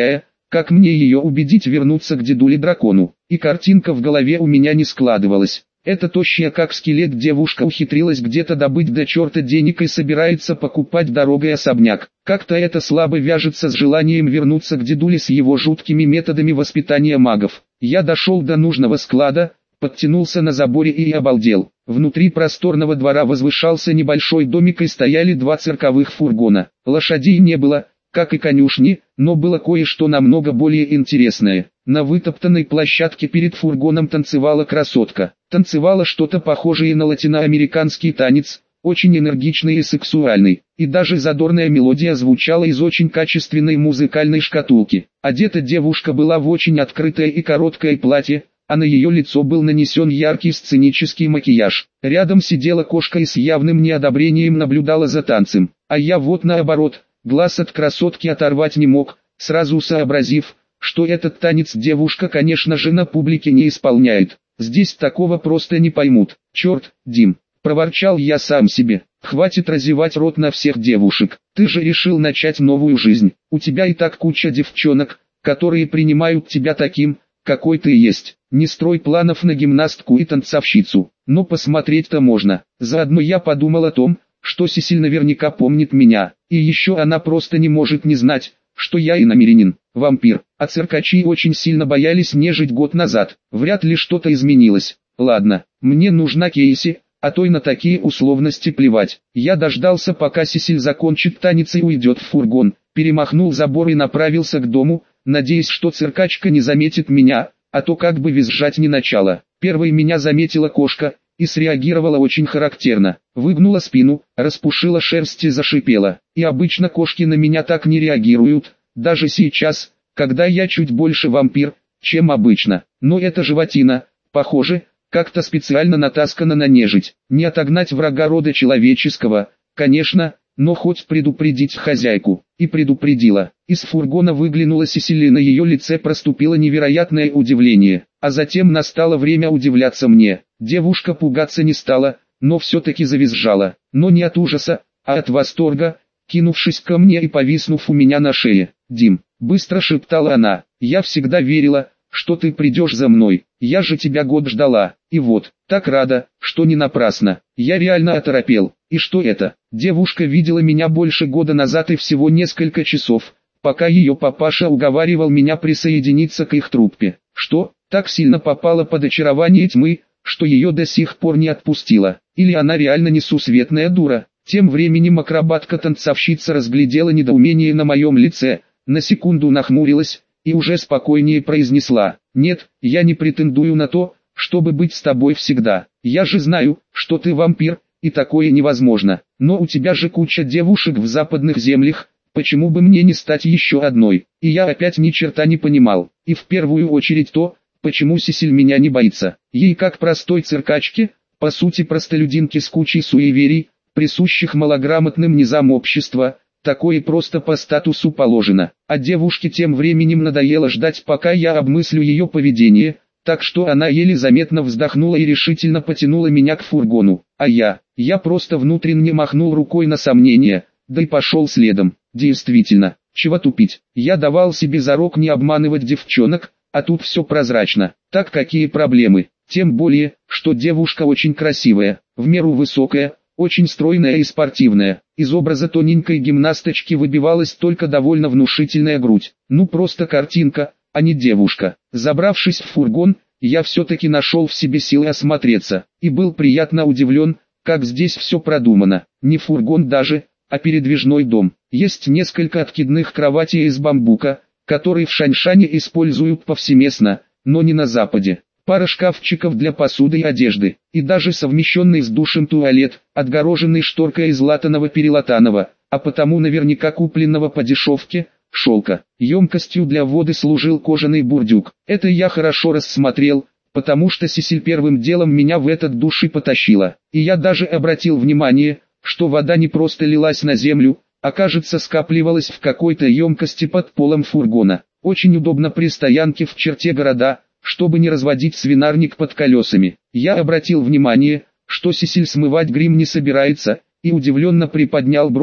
как мне ее убедить вернуться к дедуле-дракону, и картинка в голове у меня не складывалась. Эта тощая как скелет девушка ухитрилась где-то добыть до черта денег и собирается покупать дорогой особняк. Как-то это слабо вяжется с желанием вернуться к дедуле с его жуткими методами воспитания магов. Я дошел до нужного склада, подтянулся на заборе и обалдел. Внутри просторного двора возвышался небольшой домик и стояли два цирковых фургона. Лошадей не было, как и конюшни, но было кое-что намного более интересное. На вытоптанной площадке перед фургоном танцевала красотка. Танцевала что-то похожее на латиноамериканский танец, очень энергичный и сексуальный, и даже задорная мелодия звучала из очень качественной музыкальной шкатулки. Одета девушка была в очень открытое и короткое платье, а на ее лицо был нанесен яркий сценический макияж. Рядом сидела кошка и с явным неодобрением наблюдала за танцем, а я вот наоборот, глаз от красотки оторвать не мог, сразу сообразив, что этот танец девушка, конечно же, на публике не исполняет. Здесь такого просто не поймут. Черт, Дим, проворчал я сам себе, хватит разевать рот на всех девушек. Ты же решил начать новую жизнь. У тебя и так куча девчонок, которые принимают тебя таким, какой ты есть. Не строй планов на гимнастку и танцовщицу. Но посмотреть-то можно. Заодно я подумал о том, что Сесиль наверняка помнит меня. И еще она просто не может не знать, что я иномерянин, вампир, а циркачи очень сильно боялись нежить год назад. Вряд ли что-то изменилось. Ладно, мне нужна Кейси, а то и на такие условности плевать. Я дождался, пока Сесиль закончит танец и уйдет в фургон, перемахнул забор и направился к дому, надеясь, что циркачка не заметит меня, а то как бы визжать не начала. Первой меня заметила кошка и среагировала очень характерно. Выгнула спину, распушила шерсть и зашипела. И обычно кошки на меня так не реагируют, даже сейчас, когда я чуть больше вампир, чем обычно. Но эта животина, похоже, как-то специально натаскана на нежить. Не отогнать врага рода человеческого, конечно, но хоть предупредить хозяйку. И предупредила. Из фургона выглянула Сесиль, и на ее лице проступило невероятное удивление. А затем настало время удивляться мне. Девушка пугаться не стала, но все-таки завизжала. Но не от ужаса, а от восторга, кинувшись ко мне и повиснув у меня на шее. «Дим», — быстро шептала она, — «я всегда верила, что ты придешь за мной. Я же тебя год ждала. И вот, так рада, что не напрасно». Я реально оторопел. И что это? Девушка видела меня больше года назад и всего несколько часов, пока ее папаша уговаривал меня присоединиться к их труппе. Что, так сильно попала под очарование тьмы, что ее до сих пор не отпустила? Или она реально несусветная дура? Тем временем акробатка-танцовщица разглядела недоумение на моем лице, на секунду нахмурилась и уже спокойнее произнесла: «Нет, я не претендую на то, чтобы быть с тобой всегда. Я же знаю, что ты вампир, и такое невозможно. Но у тебя же куча девушек в западных землях, почему бы мне не стать еще одной?» И я опять ни черта не понимал. И в первую очередь то, почему Сесиль меня не боится. Ей, как простой циркачке, по сути простолюдинке с кучей суеверий, присущих малограмотным низам общества, такое просто по статусу положено. А девушке тем временем надоело ждать, пока я обмыслю ее поведение, так что она еле заметно вздохнула и решительно потянула меня к фургону. А я, я просто внутренне махнул рукой на сомнения, да и пошел следом. Действительно, чего тупить, я давал себе зарок не обманывать девчонок, а тут все прозрачно. Так какие проблемы? Тем более, что девушка очень красивая, в меру высокая, очень стройная и спортивная. Из образа тоненькой гимнасточки выбивалась только довольно внушительная грудь. Ну просто картинка, а не девушка. Забравшись в фургон, я все-таки нашел в себе силы осмотреться, и был приятно удивлен, как здесь все продумано. Не фургон даже, а передвижной дом. Есть несколько откидных кроватей из бамбука, которые в Шаньшане используют повсеместно, но не на Западе. Пара шкафчиков для посуды и одежды, и даже совмещенный с душем туалет, отгороженный шторкой из латаного-перелатаного, а потому наверняка купленного по дешевке, шелка. Емкостью для воды служил кожаный бурдюк. Это я хорошо рассмотрел, потому что Сесиль первым делом меня в этот душ и потащила. И я даже обратил внимание, что вода не просто лилась на землю, а кажется скапливалась в какой-то емкости под полом фургона. Очень удобно при стоянке в черте города, чтобы не разводить свинарник под колесами. Я обратил внимание, что Сесиль смывать грим не собирается, и удивленно приподнял бровь,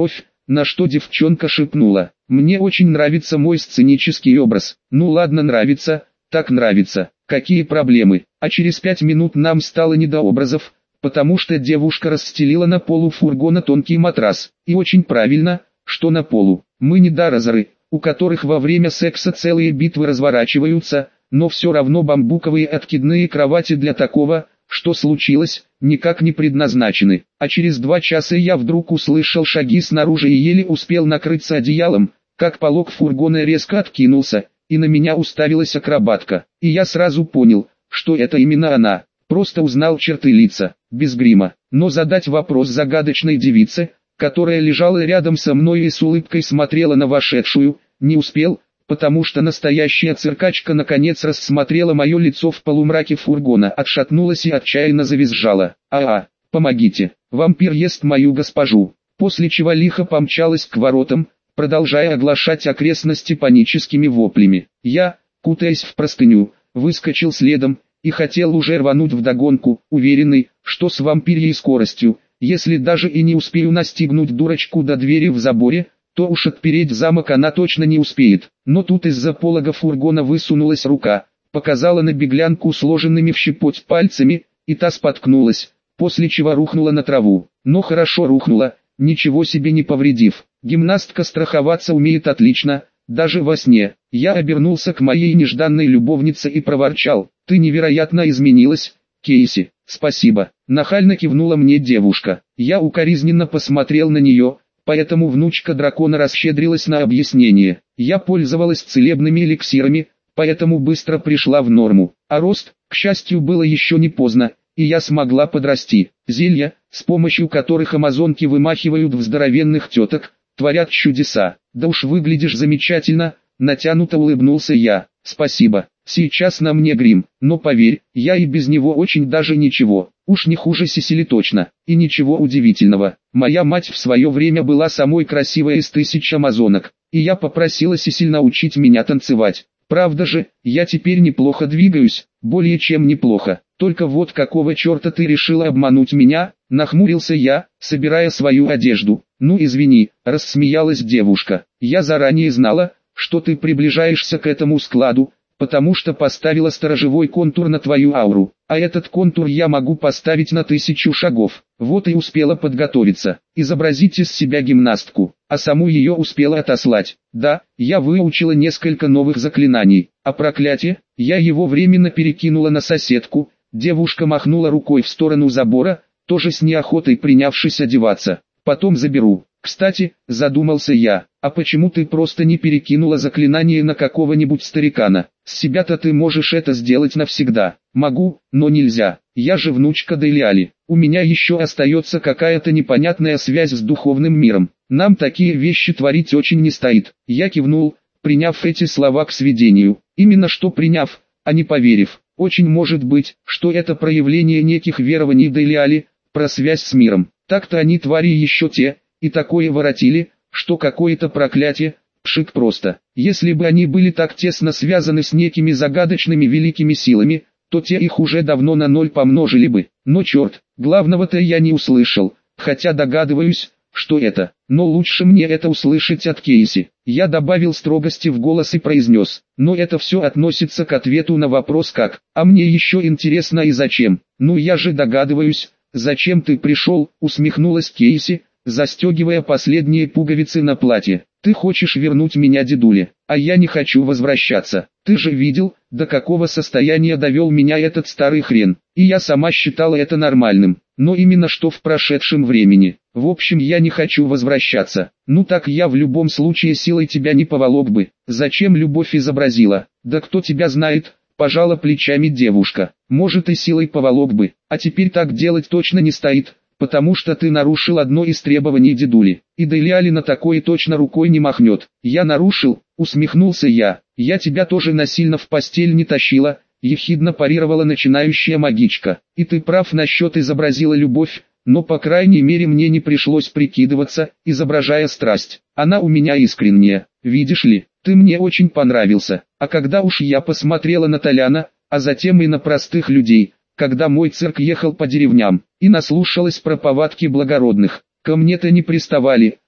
на что девчонка шепнула: «Мне очень нравится мой сценический образ». Ну ладно, нравится, так нравится, какие проблемы. А через пять минут нам стало не до образов, потому что девушка расстелила на полу фургона тонкий матрас. И очень правильно, что на полу. Мы не дарозеры, у которых во время секса целые битвы разворачиваются, но все равно бамбуковые откидные кровати для такого, что случилось, никак не предназначены. А через два часа я вдруг услышал шаги снаружи и еле успел накрыться одеялом, как полог фургона резко откинулся, и на меня уставилась акробатка. И я сразу понял, что это именно она. Просто узнал черты лица, без грима. Но задать вопрос загадочной девице, которая лежала рядом со мной и с улыбкой смотрела на вошедшую, не успел, потому что настоящая циркачка наконец рассмотрела мое лицо в полумраке фургона, отшатнулась и отчаянно завизжала: «А-а, помогите, вампир ест мою госпожу», после чего лихо помчалась к воротам, продолжая оглашать окрестности паническими воплями. Я, кутаясь в простыню, выскочил следом, и хотел уже рвануть вдогонку, уверенный, что с вампирьей скоростью, если даже и не успею настигнуть дурочку до двери в заборе, то уж отпереть замок она точно не успеет. Но тут из-за полога фургона высунулась рука, показала на беглянку сложенными в щепоть пальцами, и та споткнулась, после чего рухнула на траву. Но хорошо рухнула, ничего себе не повредив. Гимнастка страховаться умеет отлично, даже во сне. Я обернулся к моей нежданной любовнице и проворчал: «Ты невероятно изменилась, Кейси». «Спасибо», — нахально кивнула мне девушка. Я укоризненно посмотрел на нее, поэтому внучка дракона расщедрилась на объяснение. Я пользовалась целебными эликсирами, поэтому быстро пришла в норму. А рост, к счастью, было еще не поздно, и я смогла подрасти. Зелья, с помощью которых амазонки вымахивают в здоровенных теток, творят чудеса. «Да уж выглядишь замечательно», — натянуто улыбнулся я. «Спасибо. Сейчас на мне грим, но поверь, я и без него очень даже ничего, уж не хуже Сесили точно, и ничего удивительного. Моя мать в свое время была самой красивой из тысяч амазонок, и я попросила Сесиль научить меня танцевать. Правда же, я теперь неплохо двигаюсь, более чем неплохо. Только вот какого черта ты решила обмануть меня?» — нахмурился я, собирая свою одежду. «Ну извини», — рассмеялась девушка, — «я заранее знала, что ты приближаешься к этому складу, потому что поставила сторожевой контур на твою ауру, а этот контур я могу поставить на тысячу шагов. Вот и успела подготовиться, изобразить из себя гимнастку, а саму ее успела отослать. Да, я выучила несколько новых заклинаний, а проклятие, я его временно перекинула на соседку». Девушка махнула рукой в сторону забора, тоже с неохотой принявшись одеваться. «Потом заберу. Кстати, задумался я, а почему ты просто не перекинула заклинание на какого-нибудь старикана? С себя-то ты можешь это сделать навсегда». «Могу, но нельзя. Я же внучка Делиали. У меня еще остается какая-то непонятная связь с духовным миром. Нам такие вещи творить очень не стоит». Я кивнул, приняв эти слова к сведению. Именно что приняв, а не поверив. Очень может быть, что это проявление неких верований Делиали, про связь с миром. Так-то они твари еще те, и такое воротили, что какое-то проклятие, пшик просто. Если бы они были так тесно связаны с некими загадочными великими силами, то те их уже давно на ноль помножили бы. Но черт, главного-то я не услышал, хотя догадываюсь, что это. Но лучше мне это услышать от Кейси. Я добавил строгости в голос и произнес: «Но это все относится к ответу на вопрос как, а мне еще интересно и зачем». «Ну я же догадываюсь, зачем ты пришел», — усмехнулась Кейси, застегивая последние пуговицы на платье. «Ты хочешь вернуть меня дедуле, а я не хочу возвращаться. Ты же видел, до какого состояния довел меня этот старый хрен, и я сама считала это нормальным, но именно что в прошедшем времени. В общем, я не хочу возвращаться. Ну так я в любом случае силой тебя не поволок бы. Зачем любовь изобразила? Да кто тебя знает?» Пожала плечами девушка. «Может и силой поволок бы, а теперь так делать точно не стоит, потому что ты нарушил одно из требований дедули, и Делиали на такое точно рукой не махнет». «Я нарушил?» — усмехнулся я. «Я тебя тоже насильно в постель не тащила», — ехидно парировала начинающая магичка. «И ты прав насчет изобразила любовь, но по крайней мере мне не пришлось прикидываться, изображая страсть. Она у меня искренняя, видишь ли, ты мне очень понравился. А когда уж я посмотрела на Толяна, а затем и на простых людей, когда мой цирк ехал по деревням, и наслушалась про повадки благородных, ко мне-то не приставали,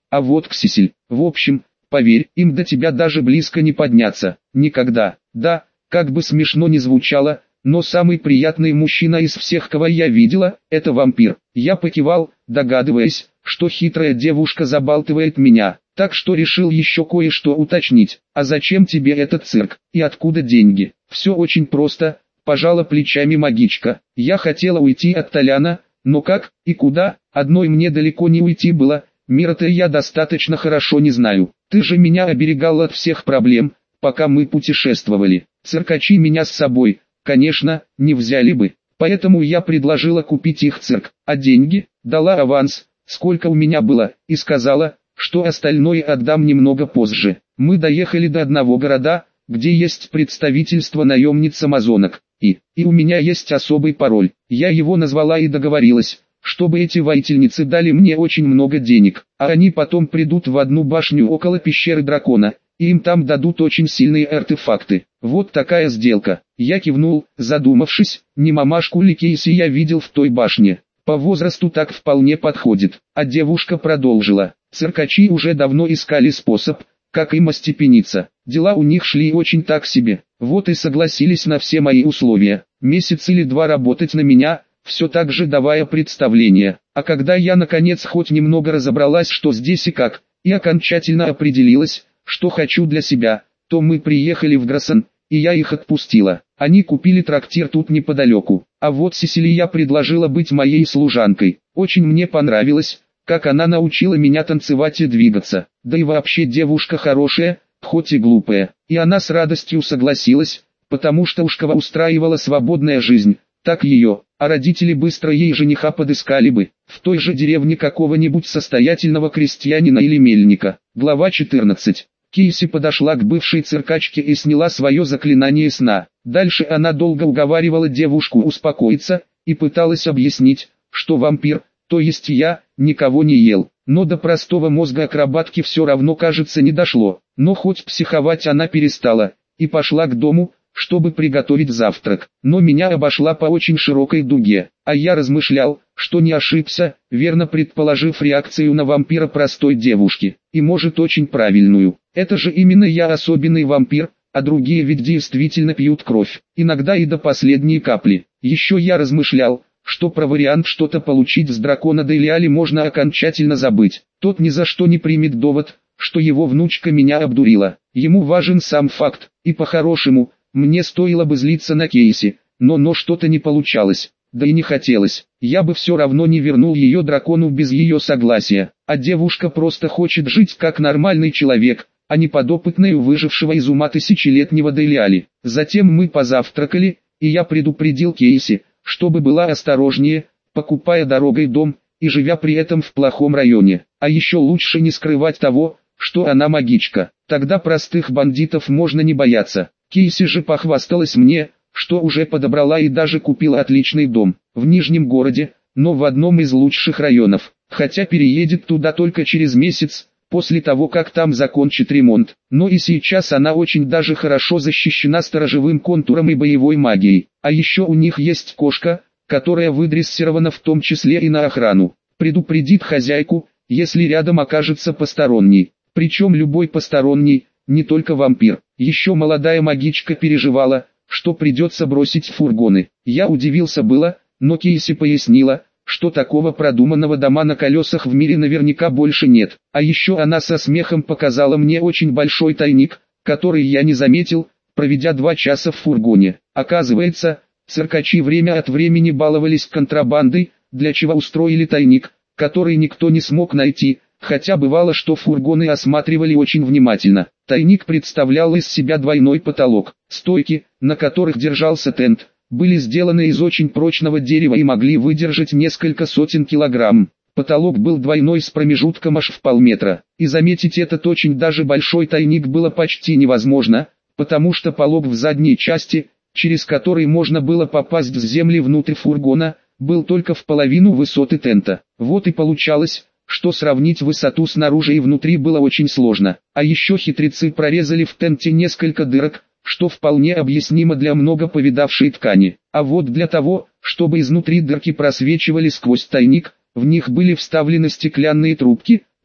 А вот Ксисель, в общем, поверь, им до тебя даже близко не подняться, никогда. Да, как бы смешно ни звучало, но самый приятный мужчина из всех, кого я видела, это вампир. Я покивал, догадываясь, что хитрая девушка забалтывает меня, так что решил еще кое-что уточнить. А зачем тебе этот цирк, и откуда деньги? Все очень просто, пожала плечами магичка. Я хотела уйти от Толяна, но как и куда, одной мне далеко не уйти было, мира-то я достаточно хорошо не знаю. Ты же меня оберегал от всех проблем, пока мы путешествовали. Циркачи меня с собой, конечно, не взяли бы, поэтому я предложила купить их цирк, а деньги, дала аванс, сколько у меня было, и сказала, что остальное отдам немного позже. Мы доехали до одного города, где есть представительство наемниц-амазонок, и, и у меня есть особый пароль. Я его назвала и договорилась, чтобы эти воительницы дали мне очень много денег, а они потом придут в одну башню около пещеры дракона, и им там дадут очень сильные артефакты. Вот такая сделка. Я кивнул, задумавшись, не мамашку ли Кейси я видел в той башне. По возрасту так вполне подходит. А девушка продолжила. Циркачи уже давно искали способ, как им остепениться. Дела у них шли очень так себе. Вот и согласились на все мои условия. Месяц или два работать на меня, все так же давая представление. А когда я наконец хоть немного разобралась, что здесь и как, и окончательно определилась, что хочу для себя, то мы приехали в Грассан, и я их отпустила. Они купили трактир тут неподалеку. А вот Сесили я предложила быть моей служанкой. Очень мне понравилось, как она научила меня танцевать и двигаться. Да и вообще девушка хорошая, хоть и глупая. И она с радостью согласилась, потому что уж кого устраивала свободная жизнь, так ее, а родители быстро ей жениха подыскали бы, в той же деревне какого-нибудь состоятельного крестьянина или мельника. Глава четырнадцать. Кейси подошла к бывшей циркачке и сняла свое заклинание сна. Дальше она долго уговаривала девушку успокоиться, и пыталась объяснить, что вампир, то есть я, никого не ел. Но до простого мозга акробатки все равно, кажется, не дошло. Но хоть психовать она перестала, и пошла к дому, чтобы приготовить завтрак. Но меня обошла по очень широкой дуге, а я размышлял, что не ошибся, верно предположив реакцию на вампира простой девушки, и может очень правильную. Это же именно я особенный вампир, а другие ведь действительно пьют кровь, иногда и до последней капли. Еще я размышлял, что про вариант что-то получить с дракона Делиали можно окончательно забыть. Тот ни за что не примет довод, что его внучка меня обдурила. Ему важен сам факт, и по-хорошему, мне стоило бы злиться на Кейси, но но что-то не получалось, да и не хотелось. Я бы все равно не вернул ее дракону без ее согласия, а девушка просто хочет жить как нормальный человек, а не подопытная выжившего из ума тысячелетнего Делиали. Затем мы позавтракали, и я предупредил Кейси, чтобы была осторожнее, покупая дорогой дом, и живя при этом в плохом районе. А еще лучше не скрывать того, что она магичка, тогда простых бандитов можно не бояться. Кейси же похвасталась мне, что уже подобрала и даже купила отличный дом, в Нижнем городе, но в одном из лучших районов, хотя переедет туда только через месяц, после того как там закончит ремонт. Но и сейчас она очень даже хорошо защищена сторожевым контуром и боевой магией. А еще у них есть кошка, которая выдрессирована в том числе и на охрану. Предупредит хозяйку, если рядом окажется посторонний. Причем любой посторонний, не только вампир. Еще молодая магичка переживала, что придется бросить фургоны. Я удивился было, но Кейси пояснила, что такого продуманного дома на колесах в мире наверняка больше нет. А еще она со смехом показала мне очень большой тайник, который я не заметил, проведя два часа в фургоне. Оказывается, циркачи время от времени баловались контрабандой, для чего устроили тайник, который никто не смог найти, хотя бывало, что фургоны осматривали очень внимательно. Тайник представлял из себя двойной потолок. Стойки, на которых держался тент, были сделаны из очень прочного дерева и могли выдержать несколько сотен килограмм. Потолок был двойной с промежутком аж в полметра, и заметить этот очень даже большой тайник было почти невозможно, потому что полог в задней части, через который можно было попасть с земли внутрь фургона, был только в половину высоты тента. Вот и получалось, что сравнить высоту снаружи и внутри было очень сложно. А еще хитрецы прорезали в тенте несколько дырок, что вполне объяснимо для много повидавшей ткани. А вот для того, чтобы изнутри дырки просвечивали сквозь тайник, в них были вставлены стеклянные трубки,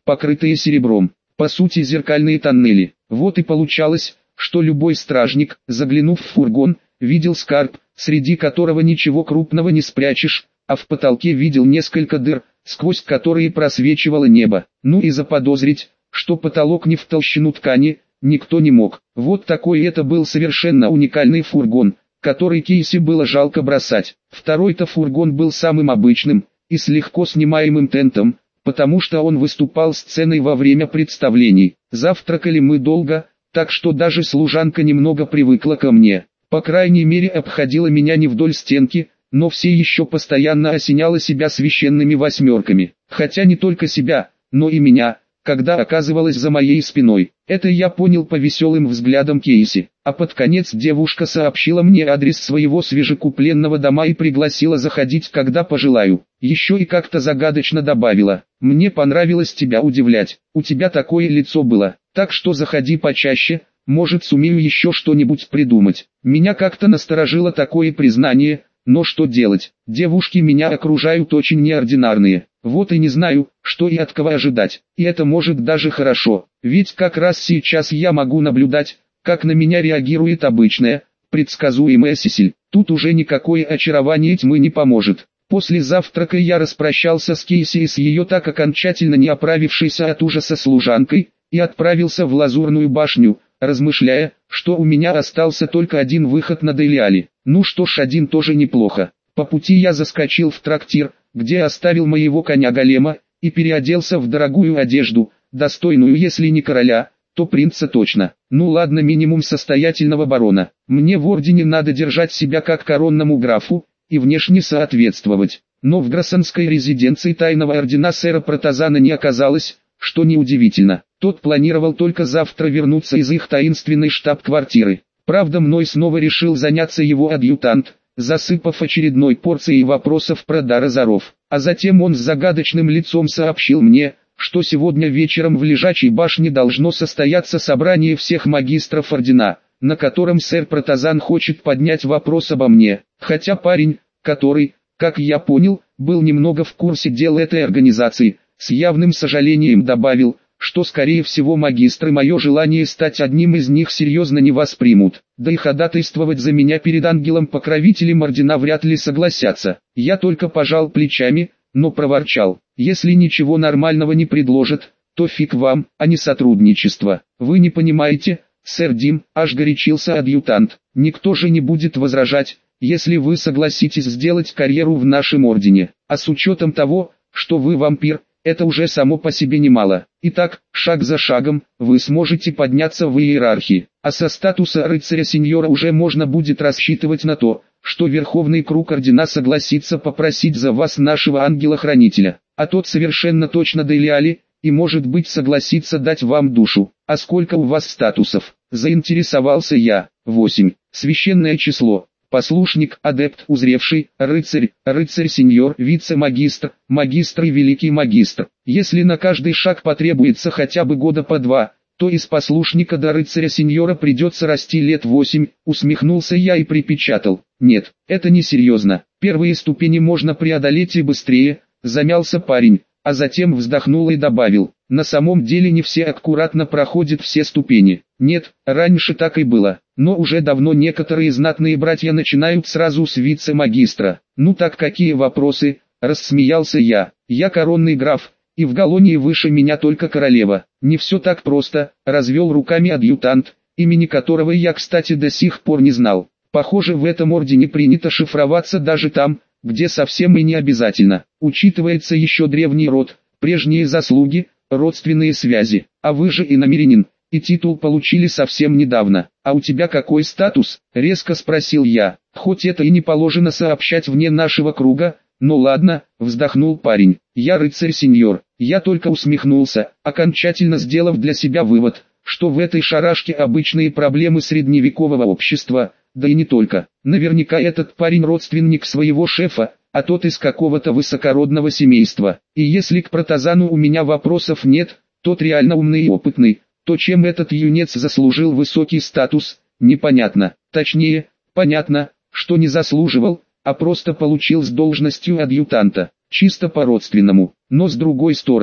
покрытые серебром. По сути зеркальные тоннели. Вот и получалось, что любой стражник, заглянув в фургон, видел скарб, среди которого ничего крупного не спрячешь, а в потолке видел несколько дыр, сквозь которые просвечивало небо. Ну и заподозрить, что потолок не в толщину ткани, никто не мог. Вот такой это был совершенно уникальный фургон, который Кейси было жалко бросать. Второй-то фургон был самым обычным и с легко снимаемым тентом, потому что он выступал сценой во время представлений. Завтракали мы долго, так что даже служанка немного привыкла ко мне. По крайней мере обходила меня не вдоль стенки, но все еще постоянно осеняла себя священными восьмерками. Хотя не только себя, но и меня, когда оказывалась за моей спиной. Это я понял по веселым взглядам Кейси. А под конец девушка сообщила мне адрес своего свежекупленного дома и пригласила заходить, когда пожелаю. Еще и как-то загадочно добавила: «Мне понравилось тебя удивлять, у тебя такое лицо было, так что заходи почаще, может сумею еще что-нибудь придумать». Меня как-то насторожило такое признание, но что делать, девушки меня окружают очень неординарные. Вот и не знаю, что и от кого ожидать. И это может даже хорошо, ведь как раз сейчас я могу наблюдать, как на меня реагирует обычная, предсказуемая Сесиль. Тут уже никакое очарование тьмы не поможет. После завтрака я распрощался с Кейси и с ее так окончательно не оправившейся от ужаса служанкой, и отправился в Лазурную башню, размышляя, что у меня остался только один выход на Делиале. Ну что ж, один тоже неплохо. По пути я заскочил в трактир, где оставил моего коня-голема, и переоделся в дорогую одежду, достойную если не короля, то принца точно. Ну ладно, минимум состоятельного барона. Мне в ордене надо держать себя как коронному графу, и внешне соответствовать. Но в грассенской резиденции тайного ордена сэра Протазана не оказалось, что неудивительно. Тот планировал только завтра вернуться из их таинственной штаб-квартиры. Правда, мной снова решил заняться его адъютант, засыпав очередной порцией вопросов про дар Азаров. А затем он с загадочным лицом сообщил мне, что сегодня вечером в Лежачей башне должно состояться собрание всех магистров ордена, на котором сэр Протазан хочет поднять вопрос обо мне. Хотя парень, который, как я понял, был немного в курсе дел этой организации, с явным сожалением добавил, что скорее всего магистры мое желание стать одним из них серьезно не воспримут, да и ходатайствовать за меня перед ангелом-покровителем ордена вряд ли согласятся. Я только пожал плечами, но проворчал: если ничего нормального не предложат, то фиг вам, а не сотрудничество. Вы не понимаете, сэр Дим, аж горячился адъютант, никто же не будет возражать, если вы согласитесь сделать карьеру в нашем ордене, а с учетом того, что вы вампир, это уже само по себе немало. Итак, шаг за шагом, вы сможете подняться в иерархии, а со статуса рыцаря-сеньора уже можно будет рассчитывать на то, что Верховный Круг Ордена согласится попросить за вас нашего ангела-хранителя, а тот совершенно точно Делиали, и может быть согласится дать вам душу. А сколько у вас статусов? Заинтересовался я. Восемь. Священное число. Послушник, адепт, узревший, рыцарь, рыцарь-сеньор, вице-магистр, магистр и великий магистр. Если на каждый шаг потребуется хотя бы года по два, то из послушника до рыцаря-сеньора придется расти лет восемь, усмехнулся я и припечатал: нет, это не серьезно. Первые ступени можно преодолеть и быстрее, замялся парень, а затем вздохнул и добавил: на самом деле не все аккуратно проходят все ступени. Нет, раньше так и было, но уже давно некоторые знатные братья начинают сразу с вице-магистра. Ну так какие вопросы, рассмеялся я. Я коронный граф, и в Галлонии выше меня только королева. Не все так просто, развел руками адъютант, имени которого я, кстати, до сих пор не знал. Похоже, в этом ордене принято шифроваться даже там, где совсем и не обязательно. Учитывается еще древний род, прежние заслуги, родственные связи. А вы же иномирянин, и титул получили совсем недавно. А у тебя какой статус? Резко спросил я. Хоть это и не положено сообщать вне нашего круга, ну ладно, вздохнул парень. Я рыцарь-сеньор. Я только усмехнулся, окончательно сделав для себя вывод, что в этой шарашке обычные проблемы средневекового общества, да и не только. Наверняка этот парень родственник своего шефа, а тот из какого-то высокородного семейства. И если к Протазану у меня вопросов нет, тот реально умный и опытный, то чем этот юнец заслужил высокий статус, непонятно. Точнее, понятно, что не заслуживал, а просто получил с должностью адъютанта, чисто по-родственному. Но с другой стороны,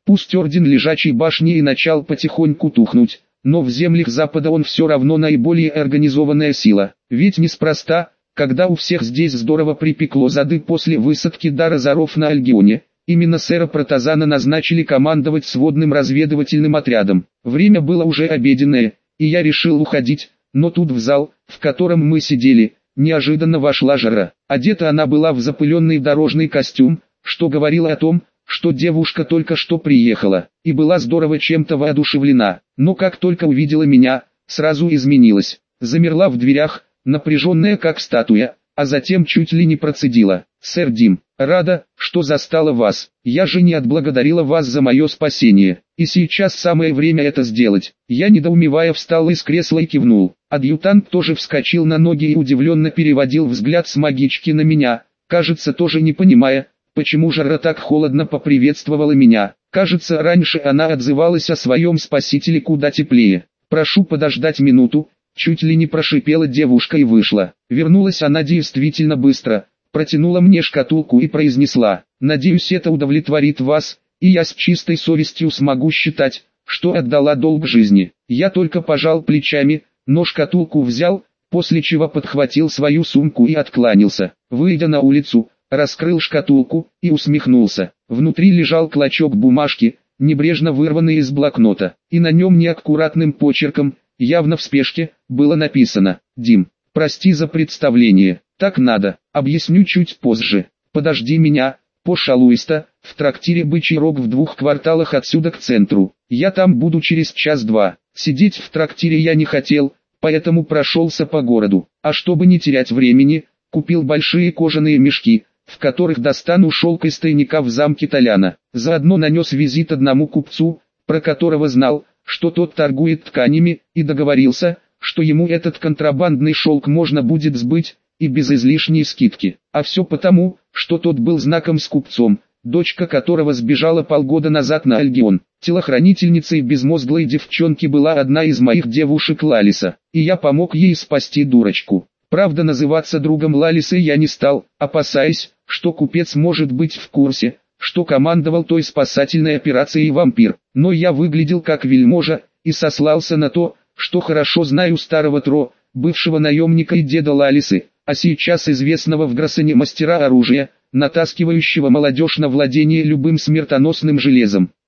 Пусть орден лежачей башни и начал потихоньку тухнуть, но в землях Запада он все равно наиболее организованная сила. Ведь неспроста, когда у всех здесь здорово припекло зады после высадки Даразаров на Альгионе, именно сэра Протазана назначили командовать сводным разведывательным отрядом. Время было уже обеденное, и я решил уходить, но тут в зал, в котором мы сидели, неожиданно вошла Жара. Одета она была в запыленный дорожный костюм, что говорило о том, что девушка только что приехала, и была здорово чем-то воодушевлена, но как только увидела меня, сразу изменилась. Замерла в дверях, напряженная как статуя, а затем чуть ли не процедила: «Сэр Дим, рада, что застала вас. Я же не отблагодарила вас за мое спасение, и сейчас самое время это сделать». Я недоумевая встал из кресла и кивнул. Адъютант тоже вскочил на ноги и удивленно переводил взгляд с магички на меня, кажется тоже не понимая, почему Жара так холодно поприветствовала меня. Кажется, раньше она отзывалась о своем спасителе куда теплее. «Прошу подождать минуту», чуть ли не прошипела девушка и вышла. Вернулась она действительно быстро, протянула мне шкатулку и произнесла: «Надеюсь, это удовлетворит вас, и я с чистой совестью смогу считать, что отдала долг жизни». Я только пожал плечами, но шкатулку взял, после чего подхватил свою сумку и откланялся. Выйдя на улицу, раскрыл шкатулку и усмехнулся. Внутри лежал клочок бумажки, небрежно вырванный из блокнота, и на нем неаккуратным почерком, явно в спешке, было написано: «Дим, прости за представление, так надо, объясню чуть позже. Подожди меня, пожалуйста, в трактире «Бычий рог» в двух кварталах отсюда к центру. Я там буду через час-два». Сидеть в трактире я не хотел, поэтому прошелся по городу, а чтобы не терять времени, купил большие кожаные мешки, в которых достану шелк из тайника в замке Толяна. Заодно нанес визит одному купцу, про которого знал, что тот торгует тканями, и договорился, что ему этот контрабандный шелк можно будет сбыть, и без излишней скидки. А все потому, что тот был знаком с купцом, дочка которого сбежала полгода назад на Альгион. Телохранительницей безмозглой девчонки была одна из моих девушек Лалиса, и я помог ей спасти дурочку. Правда, называться другом Лалисы я не стал, опасаясь, что купец может быть в курсе, что командовал той спасательной операцией вампир. Но я выглядел как вельможа, и сослался на то, что хорошо знаю старого Тро, бывшего наемника и деда Лалисы, а сейчас известного в Гроссене мастера оружия, натаскивающего молодежь на владение любым смертоносным железом.